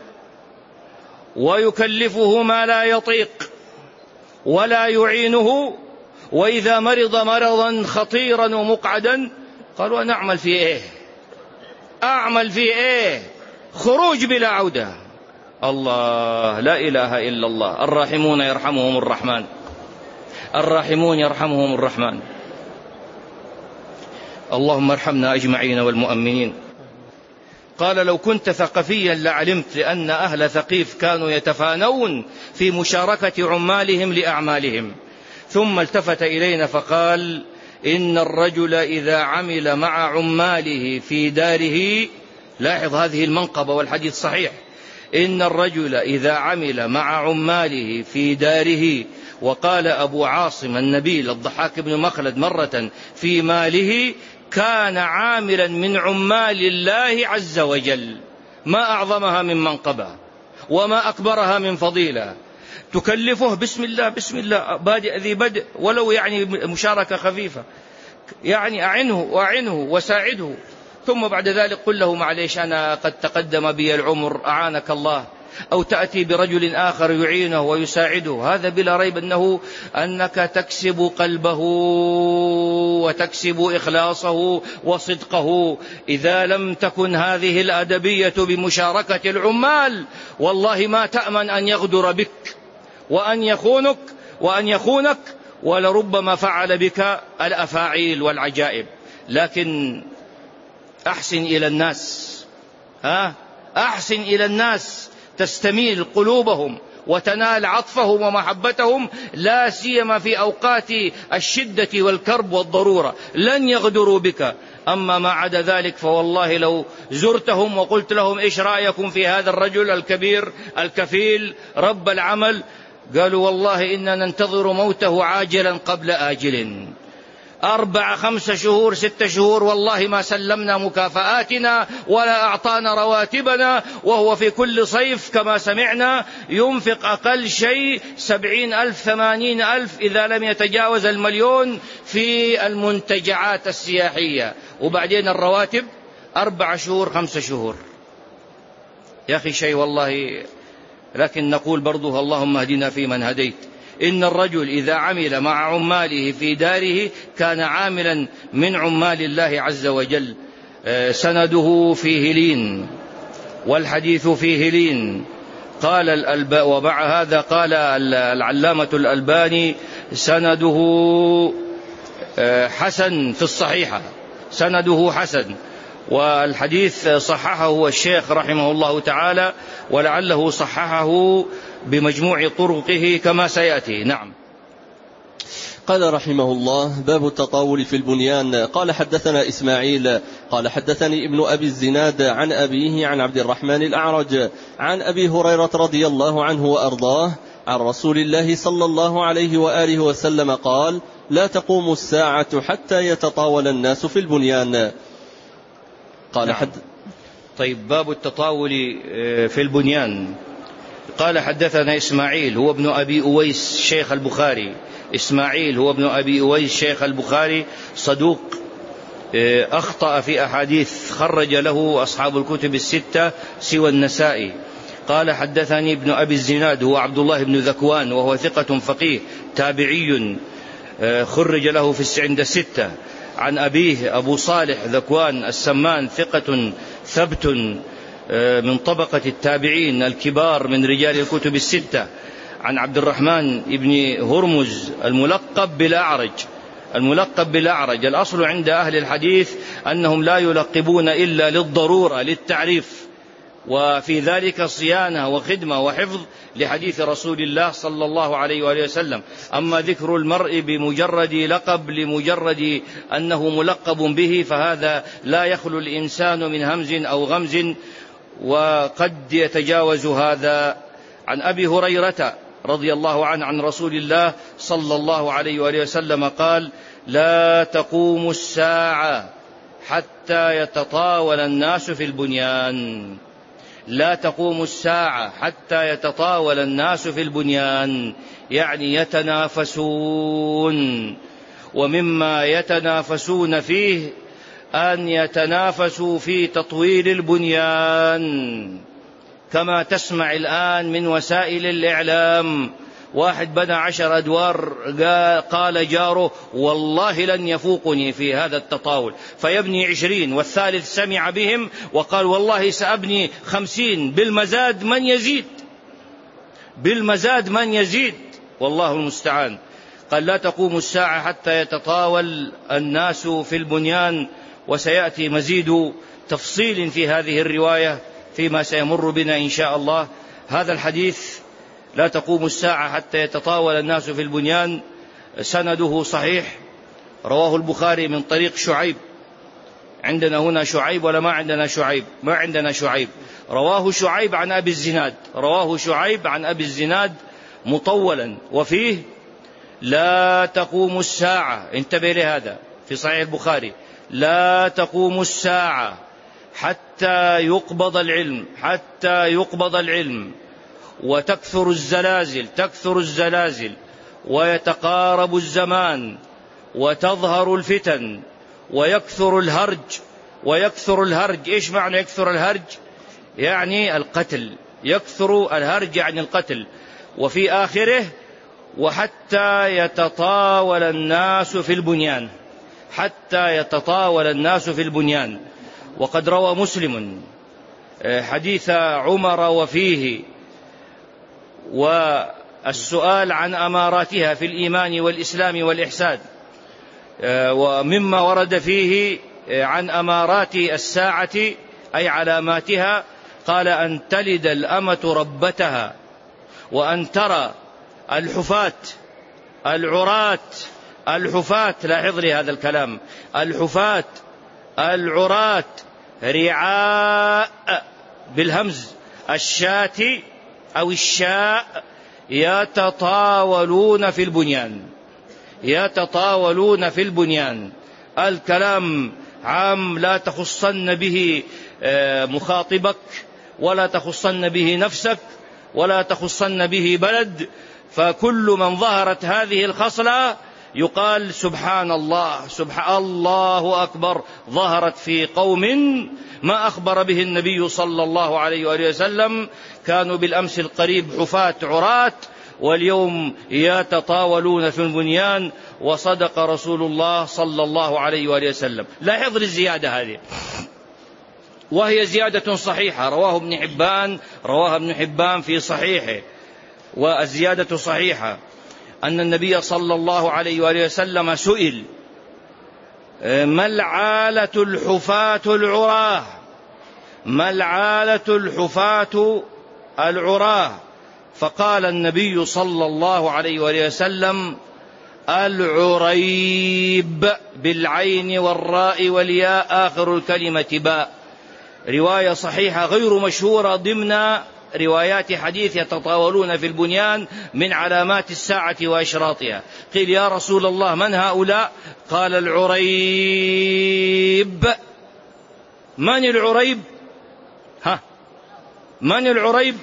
ويكلفه ما لا يطيق ولا يعينه، وإذا مرض مرضا خطيرا ومقعدا قالوا: أنا أعمل في إيه؟ خروج بلا عودة. الله، لا إله إلا الله. الراحمون يرحمهم الرحمن. اللهم ارحمنا أجمعين والمؤمنين. قال: لو كنت ثقفيا لعلمت، لأن أهل ثقيف كانوا يتفانون في مشاركة عمالهم لأعمالهم. ثم التفت إلينا فقال: إن الرجل إذا عمل مع عماله في داره، لاحظ هذه المنقبة والحديث صحيح، إن الرجل إذا عمل مع عماله في داره، وقال أبو عاصم النبيل الضحاك بن مخلد مرة في ماله، كان عاملا من عمال الله عز وجل. ما أعظمها من منقبة وما أكبرها من فضيلة. تكلفه بسم الله بادئ ذي بدء، ولو يعني مشاركة خفيفة، يعني أعنه وساعده، ثم بعد ذلك قل له: معليش أنا قد تقدم بي العمر أعانك الله. أو تأتي برجل آخر يعينه ويساعده. هذا بلا ريب أنك تكسب قلبه وتكسب إخلاصه وصدقه. إذا لم تكن هذه الأدبية بمشاركة العمال والله ما تأمن أن يغدر بك وأن يخونك ولربما فعل بك الأفاعيل والعجائب، لكن أحسن إلى الناس، أحسن إلى الناس تستميل قلوبهم وتنال عطفهم ومحبتهم، لا سيما في أوقات الشدة والكرب والضرورة، لن يغدروا بك. أما ما عدا ذلك فوالله لو زرتهم وقلت لهم إيش رأيكم في هذا الرجل الكبير الكفيل رب العمل، قالوا والله إننا ننتظر موته عاجلا قبل آجل، 4 5 شهور 6 شهور والله ما سلمنا مكافآتنا ولا أعطانا رواتبنا، وهو في كل صيف كما سمعنا ينفق أقل شيء 70,000 80,000 إذا لم يتجاوز 1,000,000 في المنتجعات السياحية، وبعدين الرواتب 4 شهور 5 شهور. يا أخي شيء والله. لكن نقول برضو اللهم اهدنا فيمن هديت. إن الرجل إذا عمل مع عماله في داره كان عاملا من عمال الله عز وجل. سنده فيه لين والحديث فيه لين. قال ومع هذا قال العلامة الألباني سنده حسن في الصحيحة، سنده حسن، والحديث صححه الشيخ رحمه الله تعالى، ولعله صححه بمجموع طرقه كما سيأتي. نعم. قال رحمه الله: باب التطاول في البنيان. قال حدثنا إسماعيل قال حدثني ابن أبي الزناد عن أبيه عن عبد الرحمن الأعرج عن أبي هريرة رضي الله عنه وأرضاه عن رسول الله صلى الله عليه وآله وسلم قال: لا تقوم الساعة حتى يتطاول الناس في البنيان. قال نعم. طيب، باب التطاول في البنيان. قال حدثنا إسماعيل هو ابن أبي أويس شيخ البخاري. إسماعيل هو ابن أبي أويس شيخ البخاري، صدوق أخطأ في أحاديث خرج له أصحاب الكتب الستة سوى النسائي. قال حدثني ابن أبي الزناد هو عبد الله بن ذكوان وهو ثقة فقيه تابعي خرج له في عند الستة. عن أبيه أبو صالح ذكوان السمان ثقة ثبت من طبقة التابعين الكبار من رجال الكتب الستة. عن عبد الرحمن بن هرمز الملقب بالأعرج. الأصل عند أهل الحديث أنهم لا يلقبون إلا للضرورة للتعريف، وفي ذلك صيانة وخدمة وحفظ لحديث رسول الله صلى الله عليه وآله وسلم. أما ذكر المرء بمجرد لقب لمجرد أنه ملقب به فهذا لا يخلو الإنسان من همز أو غمز، وقد يتجاوز هذا. عن أبي هريرة رضي الله عنه عن رسول الله صلى الله عليه وآله وسلم قال: لا تقوم الساعة حتى يتطاول الناس في البنيان. لا تقوم الساعة حتى يتطاول الناس في البنيان، يعني يتنافسون، ومما يتنافسون فيه أن يتنافسوا في تطويل البنيان، كما تسمع الآن من وسائل الإعلام. واحد بنى 10 أدوار قال جاره والله لن يفوقني في هذا التطاول، فيبني 20، والثالث سمع بهم وقال والله سأبني 50، بالمزاد من يزيد، والله المستعان. قال: لا تقوم الساعة حتى يتطاول الناس في البنيان. وسيأتي مزيد تفصيل في هذه الرواية فيما سيمر بنا إن شاء الله. هذا الحديث لا تقوم الساعة حتى يتطاول الناس في البنيان سنده صحيح، رواه البخاري من طريق شعيب. عندنا هنا شعيب ولا ما عندنا شعيب؟ ما عندنا شعيب. رواه شعيب عن أبي الزناد مطولا، وفيه: لا تقوم الساعة، انتبه لهذا في صحيح البخاري، لا تقوم الساعة حتى يقبض العلم وتكثر الزلازل ويتقارب الزمان وتظهر الفتن ويكثر الهرج. إيش معنى يكثر الهرج؟ يعني القتل. يكثر الهرج يعني القتل. وفي آخره: وحتى يتطاول الناس في البنيان. وقد روى مسلم حديث عمر وفيه: السؤال عن أماراتها في الإيمان والإسلام والإحسان. ومما ورد فيه عن أمارات الساعة أي علاماتها قال أن تلد الأمة ربتها، وأن ترى الحفاة العراة لاحظ لي هذا الكلام، الحفاة العراة رعاء بالهمز الشاة أو الشاء يتطاولون في البنيان. الكلام عام لا تخصن به مخاطبك، ولا تخصن به نفسك، ولا تخصن به بلد، فكل من ظهرت هذه الخصلة يقال سبحان الله، سبحان الله أكبر، ظهرت في قوم ما أخبر به النبي صلى الله عليه وآله وسلم، كانوا بالأمس القريب حفاة عراة، واليوم يتطاولون في البنيان، وصدق رسول الله صلى الله عليه وآله وسلم. لاحظ الزيادة هذه، وهي زيادة صحيحة، رواها ابن حبان في صحيحه، والزيادة صحيحة، أن النبي صلى الله عليه وآله وسلم سئل ما العالة الحفاة العراة، فقال النبي صلى الله عليه وآله وسلم العريب بالعين والراء والياء آخر الكلمة باء. رواية صحيحة غير مشهورة ضمن روايات حديث يتطاولون في البنيان من علامات الساعة وأشراطها. قيل يا رسول الله من هؤلاء؟ قال العريب. من العريب؟ من العريب؟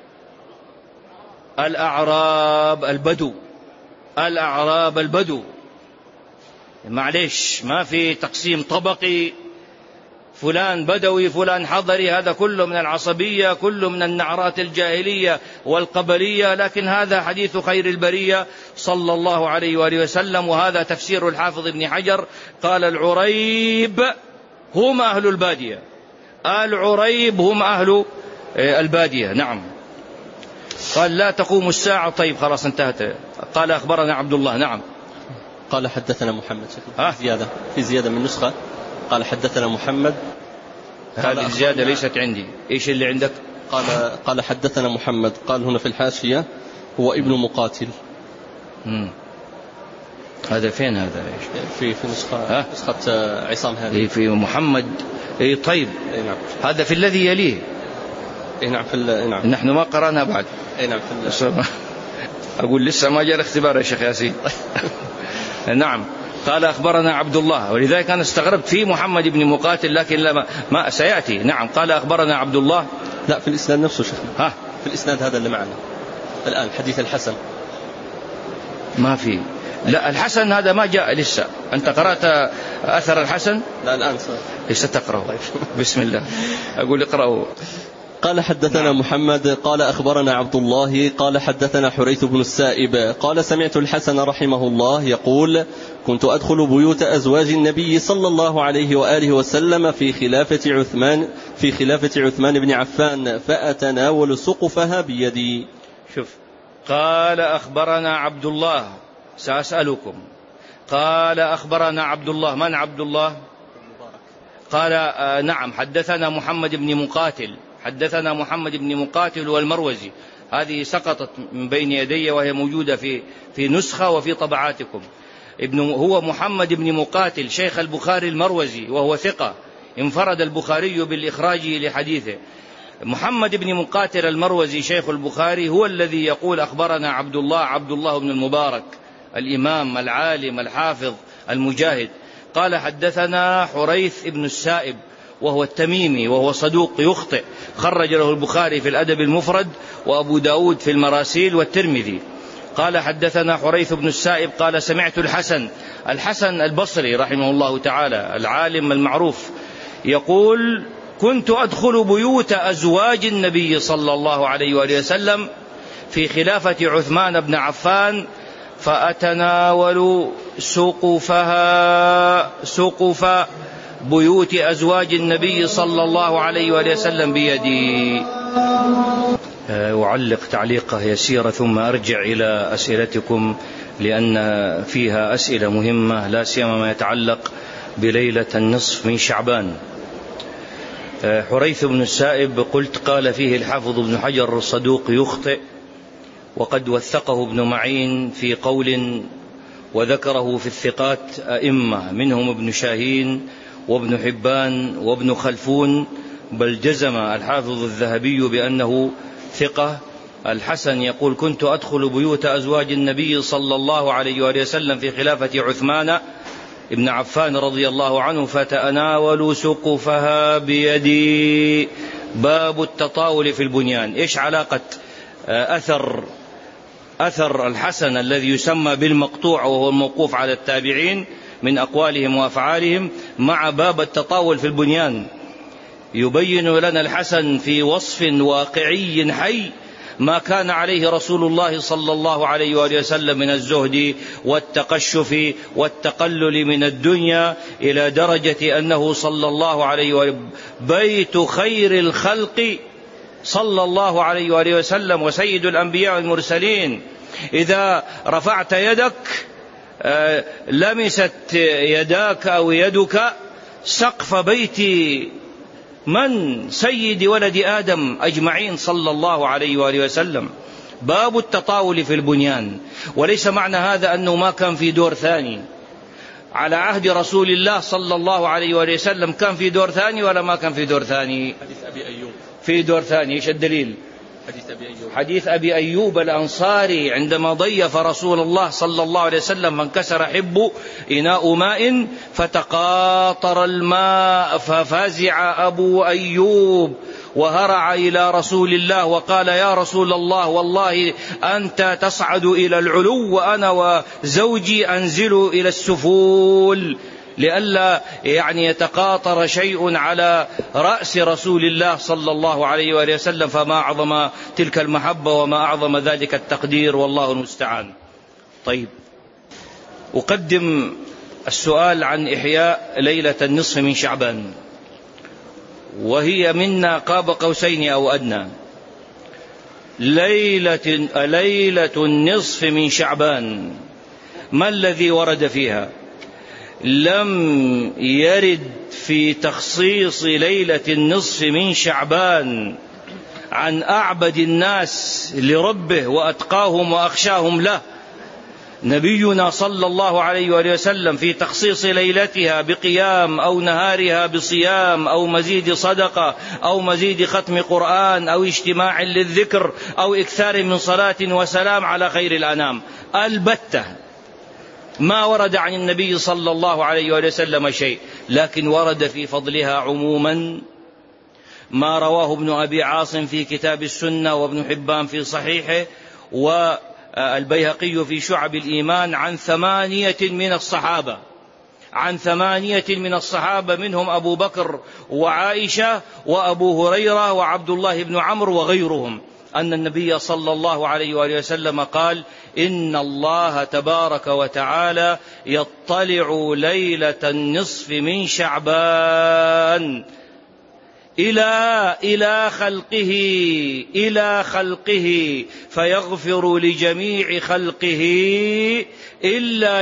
الأعراب البدو. معليش، ما في تقسيم طبقي، فلان بدوي فلان حضري، هذا كله من العصبية، كله من النعرات الجاهلية والقبلية، لكن هذا حديث خير البرية صلى الله عليه وآله وسلم، وهذا تفسير الحافظ ابن حجر. قال العريب هم أهل البادية، العريب هم أهل البادية. نعم. قال لا تقوم الساعة. طيب خلاص انتهت. قال أخبرنا عبد الله. نعم. قال حدثنا محمد. في زيادة من نسخة قال حدثنا محمد. هذه الزيادة ليست عندي. إيش اللي عندك؟ قال حدثنا محمد، قال هنا في الحاشية هو ابن مقاتل. هذا فين هذا؟ في نسخة عصام هذه في محمد. طيب نعم. هذا في الذي يليه. نعم. نعم. نحن ما قرأنا بعد. نعم. أقول لسه ما جاء الاختبار يا شيخ ياسين. نعم. قال أخبرنا عبد الله، ولذلك أنا استغربت في محمد بن مقاتل، لكن ما سيأتي. نعم. قال أخبرنا عبد الله. لا، في الإسناد نفسه شيخنا. في الإسناد هذا اللي معنا الآن حديث الحسن ما في. لا، الحسن هذا ما جاء لسه. أنت قرأت أثر الحسن؟ لا، الآن ستقرأه. بسم الله. أقول اقرأه. قال حدثنا محمد قال أخبرنا عبد الله قال حدثنا حريث بن السائب قال سمعت الحسن رحمه الله يقول كنت أدخل بيوت أزواج النبي صلى الله عليه وآله وسلم في خلافة عثمان بن عفان فأتناول سقفها بيدي. شوف، قال أخبرنا عبد الله. سأسألكم. قال أخبرنا عبد الله. من عبد الله؟ قال نعم حدثنا محمد بن مقاتل والمروزي. هذه سقطت من بين يدي وهي موجودة في نسخة وفي طبعاتكم. هو محمد بن مقاتل شيخ البخاري المروزي، وهو ثقة، انفرد البخاري بالإخراج لحديثه. محمد بن مقاتل المروزي شيخ البخاري هو الذي يقول أخبرنا عبد الله بن المبارك الإمام العالم الحافظ المجاهد. قال حدثنا حريث بن السائب وهو التميمي، وهو صدوق يخطئ، خرج له البخاري في الأدب المفرد وأبو داود في المراسيل والترمذي. قال حدثنا حريث بن السائب قال سمعت الحسن البصري رحمه الله تعالى العالم المعروف يقول كنت أدخل بيوت أزواج النبي صلى الله عليه وآله وسلم في خلافة عثمان بن عفان فأتناول سقف بيوت أزواج النبي صلى الله عليه وآله وسلم بيدي. أعلق تعليقة يسيرة ثم أرجع إلى أسئلتكم، لأن فيها أسئلة مهمة لا سيما ما يتعلق بليلة النصف من شعبان. حريث بن السائب قلت قال فيه الحافظ ابن حجر الصدوق يخطئ، وقد وثقه ابن معين في قول وذكره في الثقات أئمة منهم ابن شاهين وابن حبان وابن خلفون، بل جزم الحافظ الذهبي بأنه ثقة. الحسن يقول كنت أدخل بيوت أزواج النبي صلى الله عليه وآله وسلم في خلافة عثمان ابن عفان رضي الله عنه فتأناول سقفها بيدي. باب التطاول في البنيان. إيش علاقة أثر الحسن الذي يسمى بالمقطوع وهو الموقوف على التابعين من أقوالهم وأفعالهم مع باب التطاول في البنيان؟ يبين لنا الحسن في وصف واقعي حي ما كان عليه رسول الله صلى الله عليه وآله وسلم من الزهد والتقشف والتقلل من الدنيا، إلى درجة أنه صلى الله عليه وآله بيت خير الخلق صلى الله عليه وآله وسلم وسيد الأنبياء والمرسلين. إذا رفعت يدك لمست يداك أو يدك سقف بيت من سيد ولد آدم أجمعين صلى الله عليه وآله وسلم. باب التطاول في البنيان. وليس معنى هذا أنه ما كان في دور ثاني. على عهد رسول الله صلى الله عليه وآله وسلم كان في دور ثاني ولا ما كان في دور ثاني؟ حديث أبي أيوب في دور ثاني. إيش الدليل؟ حديث أبي أيوب الأنصاري عندما ضيف رسول الله صلى الله عليه وسلم فانكسر حب إناء ماء فتقاطر الماء ففزع أبو أيوب وهرع إلى رسول الله وقال يا رسول الله والله أنت تصعد إلى العلو وأنا وزوجي أنزل إلى السفول، لئلا يتقاطر شيء على رأس رسول الله صلى الله عليه وآله وسلم. فما أعظم تلك المحبة وما أعظم ذلك التقدير، والله المستعان. طيب، أقدم السؤال عن إحياء ليلة النصف من شعبان، وهي منا قاب قوسين أو أدنى. ليلة النصف من شعبان ما الذي ورد فيها؟ لم يرد في تخصيص ليلة النصف من شعبان عن أعبد الناس لربه وأتقاهم وأخشاهم له نبينا صلى الله عليه وآله وسلم في تخصيص ليلتها بقيام أو نهارها بصيام أو مزيد صدقة أو مزيد ختم قرآن أو اجتماع للذكر أو إكثار من صلاة وسلام على خير الأنام. البتة ما ورد عن النبي صلى الله عليه وآله وسلم شيء، لكن ورد في فضلها عموما ما رواه ابن أبي عاصم في كتاب السنة وابن حبان في صحيحه والبيهقي في شعب الإيمان عن 8 من الصحابة منهم أبو بكر وعائشة وأبو هريرة وعبد الله بن عمرو وغيرهم، أن النبي صلى الله عليه وآله وسلم قال إن الله تبارك وتعالى يطلع ليلة النصف من شعبان إلى خلقه فيغفر لجميع خلقه إلا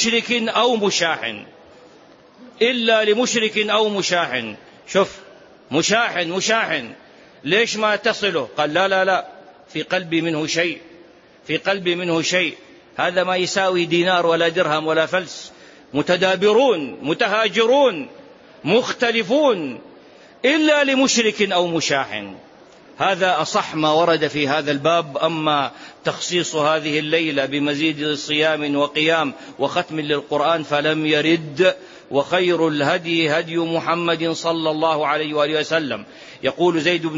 لمشرك أو مشاح. شوف، مشاحن ليش ما تصله؟ قال لا في قلبي منه شيء، هذا ما يساوي دينار ولا درهم ولا فلس، متدابرون متهاجرون مختلفون، إلا لمشرك أو مشاح. هذا أصح ما ورد في هذا الباب. أما تخصيص هذه الليلة بمزيد صيام وقيام وختم للقرآن فلم يرد. وخير الهدي هدي محمد صلى الله عليه وآله وسلم. يقول زيد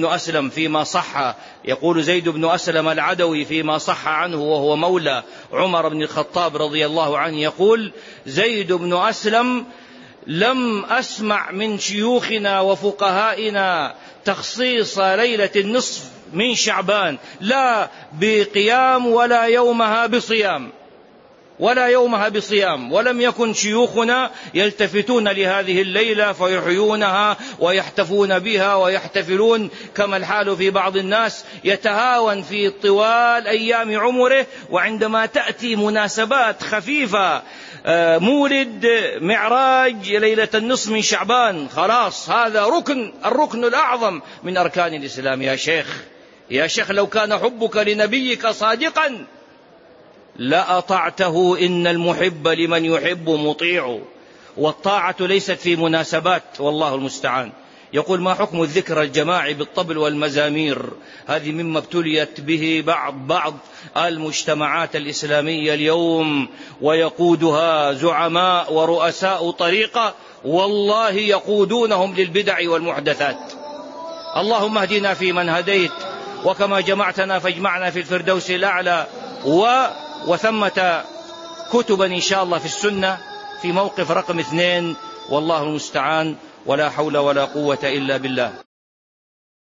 بن أسلم العدوي فيما صح عنه وهو مولى عمر بن الخطاب رضي الله عنه، يقول زيد بن أسلم لم أسمع من شيوخنا وفقهائنا تخصيص ليلة النصف من شعبان لا بقيام ولا يومها بصيام. ولا يومها بصيام، ولم يكن شيوخنا يلتفتون لهذه الليلة فيحيونها ويحتفون بها ويحتفلون كما الحال في بعض الناس يتهاون في طوال أيام عمره، وعندما تأتي مناسبات خفيفة مولد، معراج، ليلة النصف من شعبان، خلاص هذا الركن الأعظم من أركان الإسلام. يا شيخ لو كان حبك لنبيك صادقا لأطعته، إن المحب لمن يحب مطيع. والطاعة ليست في مناسبات، والله المستعان. يقول: ما حكم الذكر الجماعي بالطبل والمزامير؟ هذه مما ابتليت به بعض المجتمعات الإسلامية اليوم، ويقودها زعماء ورؤساء طريقة، والله يقودونهم للبدع والمحدثات. اللهم اهدنا فيمن هديت، وكما جمعتنا فاجمعنا في الفردوس الأعلى، وثمة كتبا إن شاء الله في السنة في موقف رقم 2، والله المستعان، ولا حول ولا قوة إلا بالله.